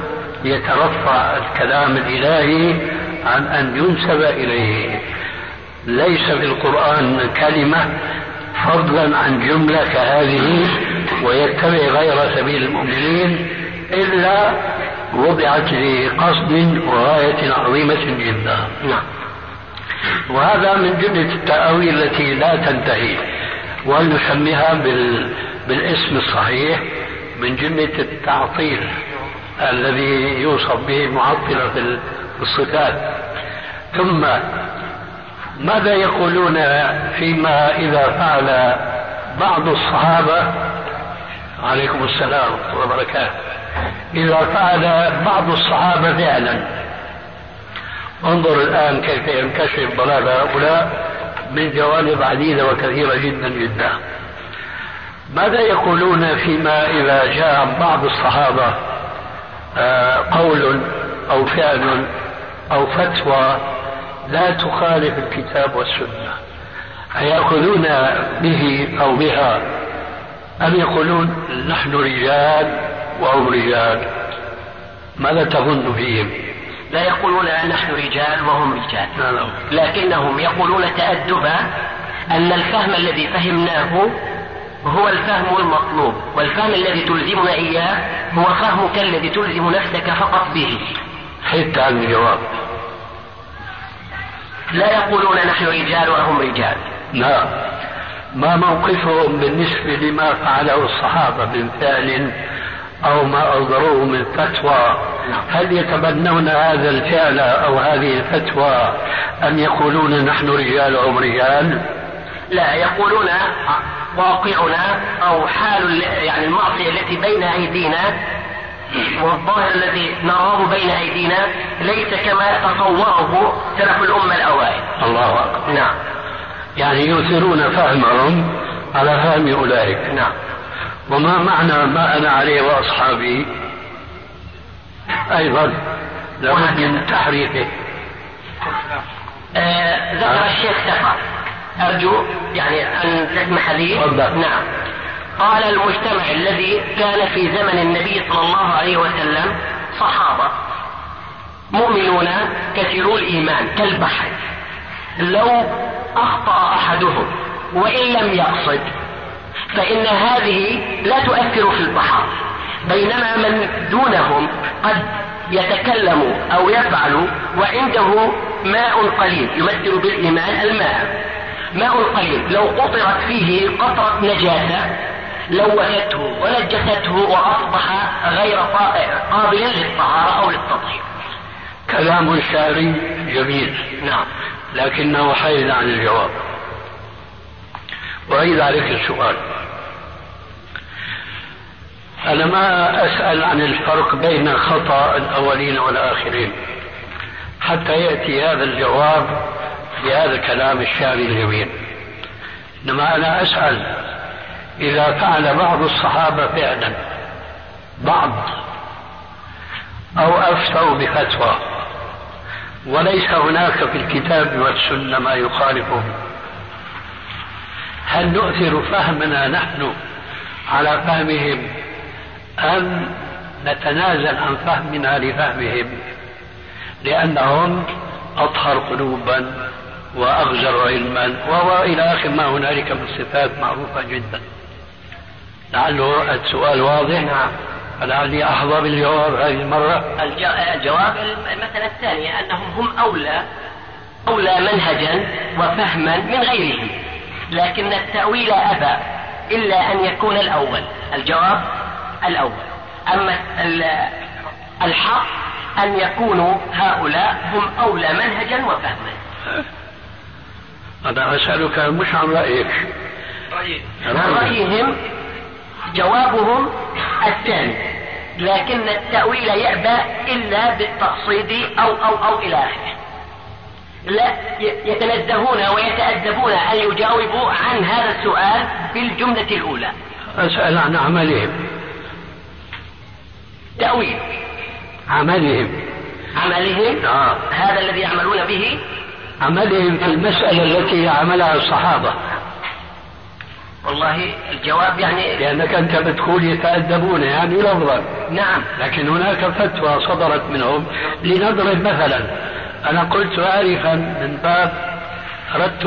يترفع الكلام الإلهي عن أن ينسب إليه. ليس في القرآن كلمة فضلا عن جملة كهذه ويتبع غير سبيل المؤمنين إلا وضعت لقصد وغاية عظيمة جدا. وهذا من جملة التأويل التي لا تنتهي، ونسميها بالاسم الصحيح من جملة التعطيل الذي يوصف به المعطلة في الصفات. ثم ماذا يقولون فيما إذا فعل بعض الصحابة، عليكم السلام ورحمة الله وبركاته، إذا فعل بعض الصحابة فعلا، انظر الآن كيف ينكشف ضلال هؤلاء من جوانب عديدة وكثيرة جدا جدا. ماذا يقولون فيما إذا جاء بعض الصحابة قول أو فعل أو فتوى لا تخالف الكتاب والسنة، أيأخذون به أو بها أم يقولون نحن رجال وهم رجال؟ ماذا تظن فيهم؟ لا يقولون نحن رجال وهم رجال، لكنهم يقولون تأدبا أن الفهم الذي فهمناه هو الفهم المطلوب، والفهم الذي تلزمنا إياه هو فهمك الذي تلزم نفسك فقط به. حتى عن الجواب. لا يقولون نحن رجال وهم رجال. لا. ما موقفهم بالنسبة لما فعله الصحابة من فعل أو ما أصدروه من فتوى؟ هل يتبنون هذا الفعل أو هذه الفتوى أم يقولون نحن رجال وهم رجال؟ لا، يقولون واقعنا أو حال يعني المعصية التي بين أيدينا والظاهر الذي نراه بين أيدينا ليس كما تصوره سلف الأمة الأوائل. الله أكبر. نعم. يعني يؤثرون فهمهم على فهم أولئك. نعم. وما معنى ما أنا عليه وأصحابي أيضا لابد من تحريفه. ذكر الشيخ سفر، أرجو يعني أن تسمح لي. نعم. قال المجتمع الذي كان في زمن النبي صلى الله عليه وسلم صحابة مؤمنون كثيرو الإيمان كالبحر، لو أخطأ أحدهم وإن لم يقصد فإن هذه لا تؤثر في البحر، بينما من دونهم قد يتكلم أو يفعل وعنده ماء قليل، يمثل بالإيمان الماء، ماء قليل لو قطرت فيه قطرة نجاسة لوثته ونجسته وأصبح غير قابل للطهارة أو للتطهير. كلام شعري جميل، نعم، لكنه حيز عن الجواب. وأعيد عليك السؤال. أنا ما أسأل عن الفرق بين خطأ الأولين والآخرين حتى يأتي هذا الجواب بهذا الكلام الشعري الجميل، إنما أنا أسأل إذا فعل بعض الصحابة فعلا بعض أو أفتوا بفتوى وليس هناك في الكتاب والسنة ما يخالفه، هل نؤثر فهمنا نحن على فهمهم أم نتنازل عن فهمنا لفهمهم لأنهم أطهر قلوبا وأغزر علما وإلى آخر ما هنالك من صفات معروفة جدا؟ لعله السؤال واضح. نعم. فلعلي أحظى بالجواب هذه المرة. الجواب المسألة الثانية أنهم هم أولى منهجا وفهما من غيرهم، لكن التأويل أبى إلا أن يكون الأول. الجواب الأول. أما الحق أن يكونوا هؤلاء هم أولى منهجا وفهما. أنا أسألك مش عن رأيك. عن رأيهم جوابهم الثاني، لكن التأويل يأبى إلا بالتقصيد أو إلى آخره. لا يتنزهون ويتأدبون أن يجاوبوا عن هذا السؤال بالجملة الأولى. أسأل عن عملهم. تأويل عملهم. هذا الذي يعملون به، عملهم في المسألة التي عملها الصحابة. والله الجواب يعني لأنك أنت بتقول يتأدبون يعني لفظا. نعم. لكن هناك فتوى صدرت منهم. لنضرب مثلا، أنا قلت آنفا من باب أردت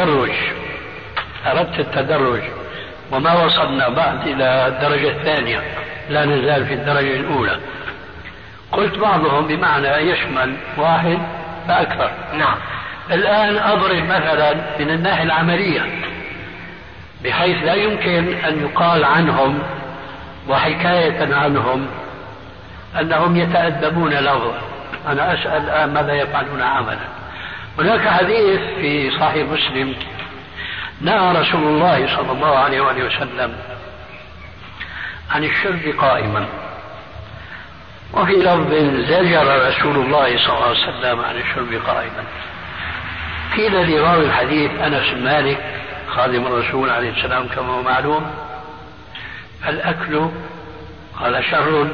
التدرج وما وصلنا بعد إلى الدرجة الثانية، لا نزال في الدرجة الأولى. قلت بعضهم بمعنى يشمل واحد فأكثر. نعم. الآن أضرب مثلا من الناحية العملية بحيث لا يمكن أن يقال عنهم وحكاية عنهم أنهم يتأدبون لفظا. أنا أسأل الآن ماذا يفعلون عملا. هناك حديث في صحيح مسلم نهى رسول الله صلى الله عليه وسلم عن الشرب قائما، وفي لفظ زجر رسول الله صلى الله عليه وسلم عن الشرب قائما. قيل لراوي الحديث أنس بن مالك خادم الرسول عليه السلام كما هو معلوم: الأكل؟ قال شر.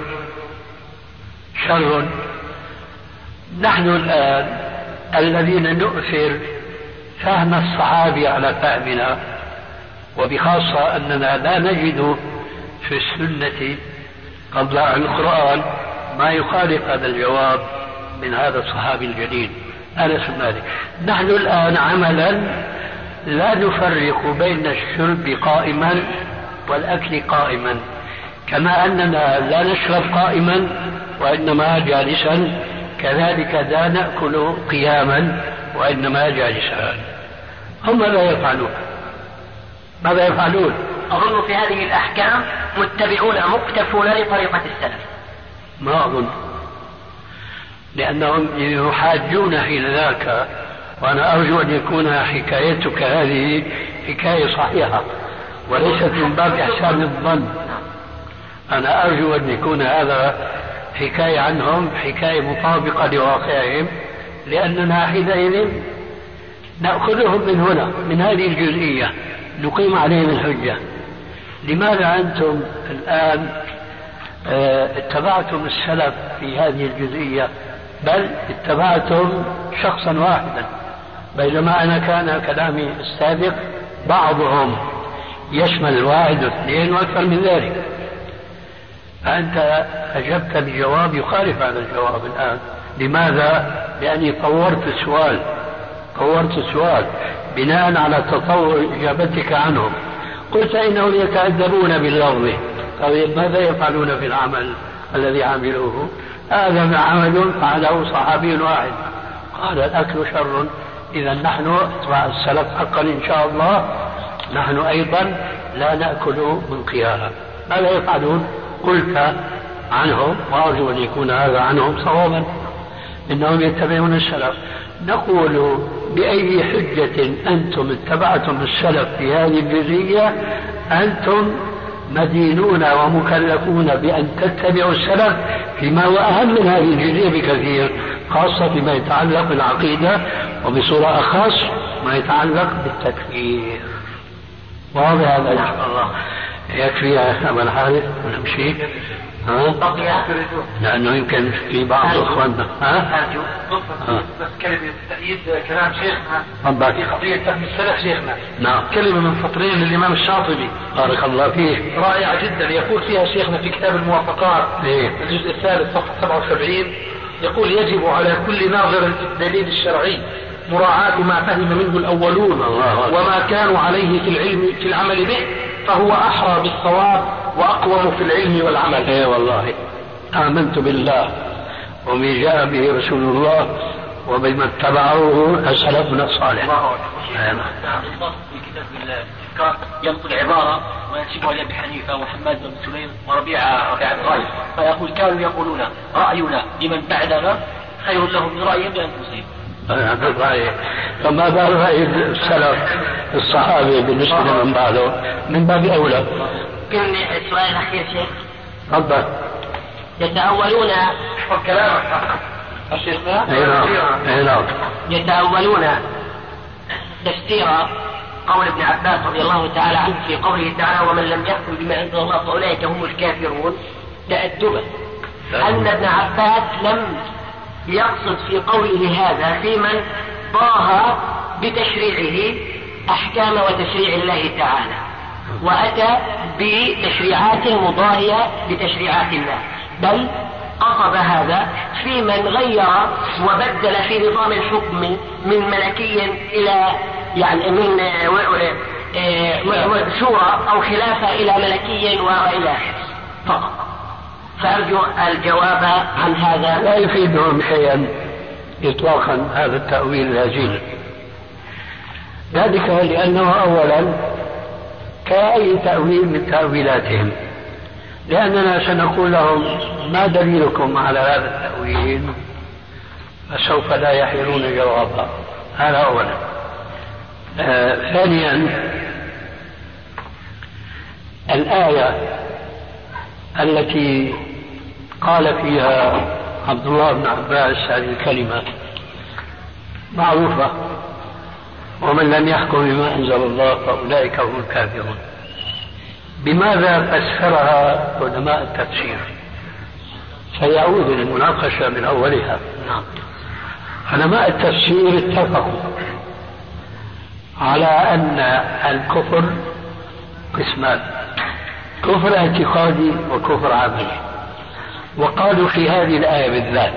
نحن الآن الذين نؤثر فهم الصحابي على فهمنا، وبخاصة أننا لا نجد في السنة قبل القرآن ما يخالف هذا الجواب من هذا الصحابي الجليل أنس بن مالك. نحن الآن عملا لا نفرق بين الشرب قائما والأكل قائما، كما أننا لا نشرب قائما وإنما جالسا، كذلك لا نأكل قياما وإنما جالسا. هم ماذا يفعلون؟ أظن في هذه الأحكام متبعون مقتفون لطريقة السلف. ما أظن، لأنهم يحاجون حين ذاك، وأنا أرجو أن يكون حكايتك هذه حكاية صحيحة وليست من باب إحسان الظن. أنا أرجو أن يكون هذا حكاية عنهم، حكاية مطابقة لواقعهم، لأننا حينئذ نأخذهم من هنا، من هذه الجزئية، نقيم عليهم الحجة. لماذا أنتم الآن اتبعتم السلف في هذه الجزئية، بل اتبعتم شخصا واحدا، بينما أنا كان كلامي السابق بعضهم يشمل الواحد واثنين وأكثر من ذلك. فأنت أجبت بجواب يخالف هذا الجواب الآن، لماذا؟ لأني طورت السؤال بناء على تطور إجابتك عنهم. قلت إنهم يتأدبون باللفظ. طيب ماذا يفعلون في العمل الذي عملوه؟ هذا عمل فعله صحابي واحد قال الأكل شر. إذا نحن اتباع السلف حقا إن شاء الله نحن أيضا لا نأكل من قياها. ماذا يفعلون؟ قلت عنهم وأرجو أن يكون هذا عنهم صوابا إنهم يتبعون السلف. نقول بأي حجة أنتم اتبعتم السلف في هذه الجزئية؟ أنتم مدينون ومكلفون بأن تتبعوا السلف فيما هو أهم من هذه الجزئية بكثير، خاصة فيما يتعلق بالعقيدة وبصورة أخص ما يتعلق بالتكفير. واضح هذا إن شاء الله. يكفي يا أبا الحارث ونمشي. لأنه يمكن في بعض إخواننا بس كلمة تأييد كلام شيخنا في قضية فهم السلف شيخنا. نعم. كلمة من فطرين للإمام الشاطبي بارك الله فيه رائعة جدا، يقول فيها شيخنا في كتاب الموافقات الجزء الثالث صفحة 77 يقول يجب على كل ناظر الدليل الشرعي مراعاة ما فهم منه الأولون وما كانوا عليه في العمل به، فهو أحرى بالصواب وأقوم في العلم والعمل. اي والله آمنت بالله وما جاء به رسول الله وبما اتبعوه سلفنا الصالح. في كتاب الإذكار ينقل عبارة وينسبها لأبي حنيفة وحماد بن سليم وربيعة الرأي، فيقول كانوا يقولون رأينا لمن بعدنا خير لهم من رأيهم لأنفسهم. فما بال رأي السلف الصحابة بالنسبة لمن بعده من باب أولى. كان السؤال الأخير شيخ. تفضل. يتأولون تفسير قول ابن عباس رضي الله تعالى عنه في قوله تعالى ومن لم يحكم بما أنزل الله فأولئك هم الكافرون تأدبا، أن ابن عباس لم يقصد في قوله هذا في من ضاها بتشريعه أحكام وتشريع الله تعالى وأتى بتشريعات مضاهية بتشريعات الله، بل قصد هذا في من غير وبدل في نظام الحكم من ملكي إلى يعني من شورى أو خلافة إلى ملكي وإلى فقط. فأرجو الجواب عن هذا. لا يفيدهم شيئا إطلاقا هذا التأويل الهزيل، ذلك لأنه أولا كأي تأويل من تأويلاتهم، لأننا سنقول لهم ما دليلكم على هذا التأويل فسوف لا يحيرون جوابا. هذا أولا. ثانيا الآية التي قال فيها عبد الله بن عباس هذه الكلمة معروفة ومن لم يحكم بما أنزل الله فأولئك هم الكافرون. بماذا فسرها علماء التفسير؟ سيعود للمناقشة من أولها. علماء التفسير اتفقوا على أن الكفر قسمان، كفر اعتقادي وكفر عملي. وقالوا في هذه الآية بالذات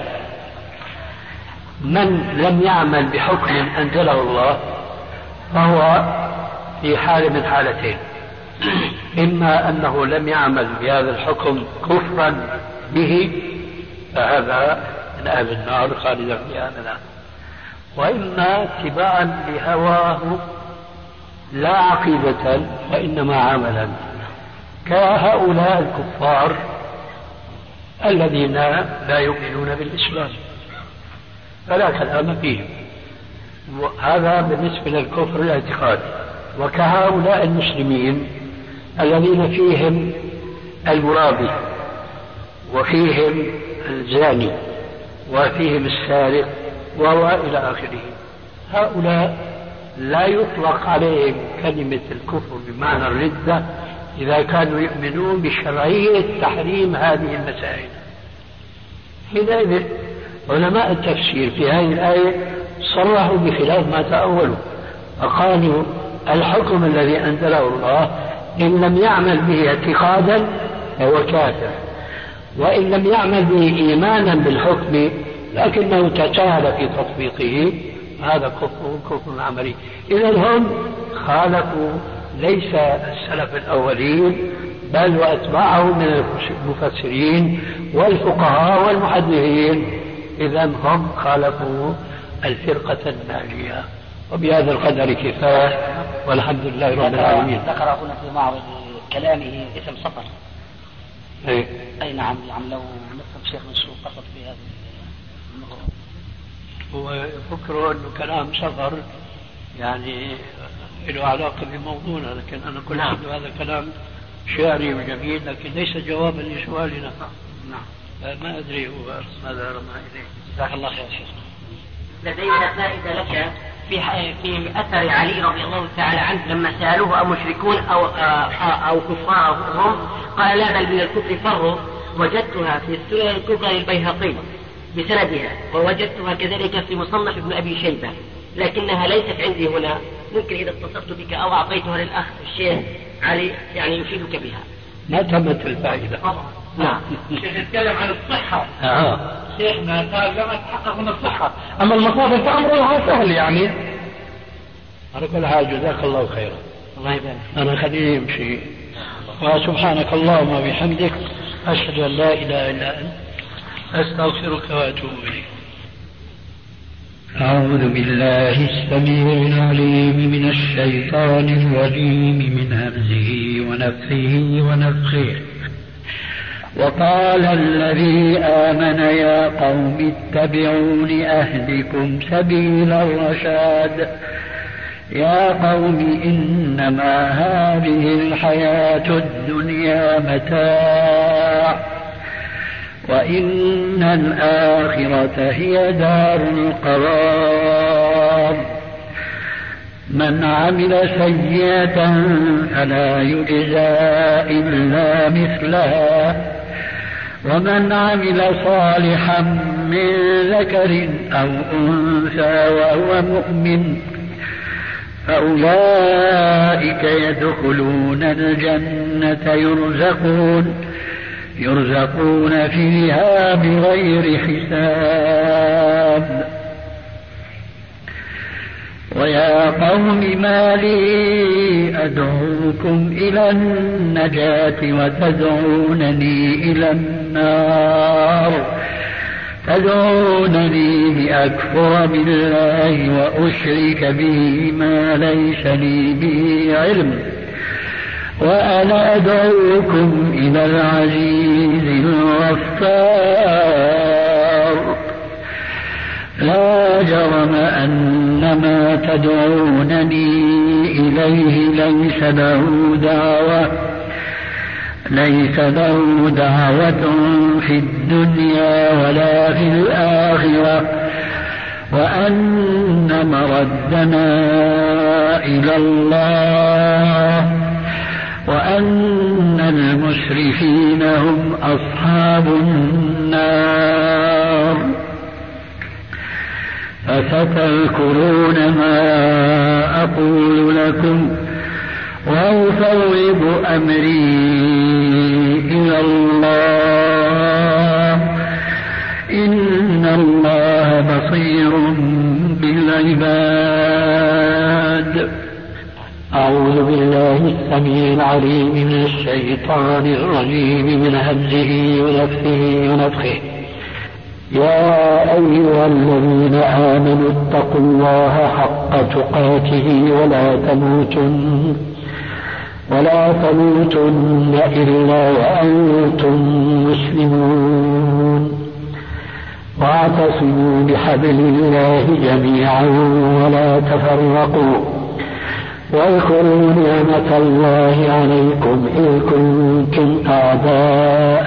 من لم يعمل بحكم أنزله الله فهو في حال من حالتين: إما أنه لم يعمل بهذا الحكم كفرا به فهذا من أهل النار خالدا فيها أبدا، وإما اتباعا لهواه لا عقيدة وإنما عملا، كهؤلاء الكفار الذين لا يؤمنون بالإسلام فلا كلام فيهم. هذا بالنسبة للكفر الاعتقادي. وكهؤلاء المسلمين الذين فيهم المرابي وفيهم الزاني وفيهم السارق إلى آخره، هؤلاء لا يطلق عليهم كلمة الكفر بمعنى الردة إذا كانوا يؤمنون بشرعية تحريم هذه المسائل. حينئذ علماء التفسير في هذه الآية صرحوا بخلاف ما تأولوا، فقالوا الحكم الذي أنزله الله إن لم يعمل به اعتقادا فهو كافر، وإن لم يعمل به إيمانا بالحكم لكنه تساهل في تطبيقه، هذا كفر عملي. إذا هم خالفوا ليس السلف الأولين بل وأتباعهم من المفسرين والفقهاء والمحدثين، إذا هم خالفوا الفرقة الناجية. وبهذا القدر كفاية، والحمد لله رب العالمين. ذكر هنا في معرض كلامه اسم سطر. أي نعم، يعني لو نفهم شيخ منصور قصد في هذا الموضوع. هو يفكروا أنه كلام سطر يعني له علاقة بموضوعنا، لكن أنا قلت أنه هذا كلام شعري وجميل لكن ليس جوابا لسؤالنا. نعم. ما أدري هو ماذا رمى إليه. جزاك الله خير شيخ. لدينا فائدة لك في أثر علي رضي الله تعالى عنه لما سألوه أمشركون أو كفار هم، قال لا بل من الكفر فروا. وجدتها في السنن الكبرى للبيهقي بسندها، ووجدتها كذلك في مصنف ابن أبي شيبة، لكنها ليست عندي هنا. ممكن إذا اتصلت بك أو أعطيتها للأخ الشيخ علي يعني يفيدك بها. ما تمت الفائدة. نعم. الشيخ يتكلم عن الصحة. شيخنا قال لما تحقق من الصحة، أما المصادر فأمرها سهل يعني. على كل حال جزاك الله خيرا. الله يبارك. أنا خليني أمشي. وسبحانك اللهم وبحمدك أشهد أن لا إله إلا أنت أستغفرك وأتوب إليك. أعوذ بالله السميع العليم من الشيطان الرجيم من همزه ونفخه ونفخه. وقال الذي آمن يا قوم اتبعون أهدكم سبيل الرشاد. يا قوم إنما هذه الحياة الدنيا متاع وإن الآخرة هي دار القرار. من عمل سيئة فلا يجزى إلا مثلها ومن عمل صالحا من ذكر أو أنثى وهو مؤمن فأولئك يدخلون الجنة يرزقون فيها بغير حساب. ويا قوم ما لي أدعوكم إلى النجاة وتدعونني إلى النار. تدعونني لأكفر بالله وأشرك به ما ليس لي به علم وأنا أدعوكم إلى العزيز الغفار. لا جرم أن ما تدعونني إليه ليس له دعوة في الدنيا ولا في الآخرة وأن مردنا إلى الله وأن المسرفين هم أصحاب النار. فستذكرون ما أقول لكم وأفوض أمري إلى الله إن الله بصير بالعباد. أعوذ بالله السميع العليم من الشيطان الرجيم من همزه ونفخه. يا أيها الذين آمنوا اتقوا الله حق تقاته ولا تموتن إلا وأنتم مسلمون. واعتصموا بحبل الله جميعا ولا تفرقوا واذكروا نعمة الله عليكم إذ كنتم أعداء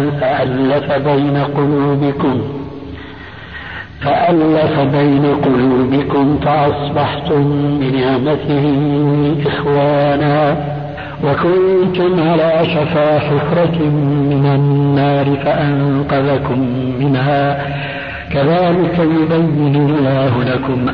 فألف بين قلوبكم فأصبحتم بنعمته إخوانا وكنتم على شفا حفرة من النار فأنقذكم منها. كذلك يبين الله لكم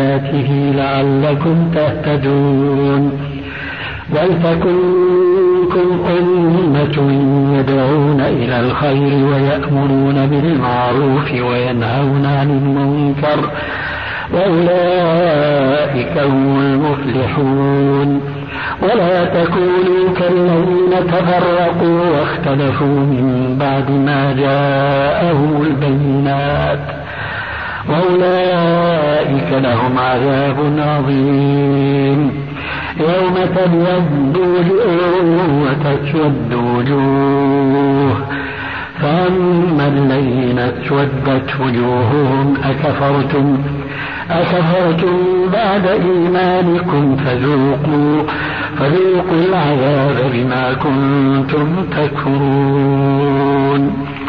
آياته لعلكم تهتدون. ولتكن منكم أمة يدعون إلى الخير ويأمرون بالمعروف وينهون عن المنكر وأولئك هم المفلحون. ولا تكونوا كالذين تفرقوا واختلفوا من بعد ما جاءهم البينات وأولئك لهم عذاب عظيم. يوم تبيض وجوه وتسود وجوه فأما الذين اسودت وجوههم أكفرتم بعد إيمانكم فذوقوا العذاب بما كنتم تكفرون.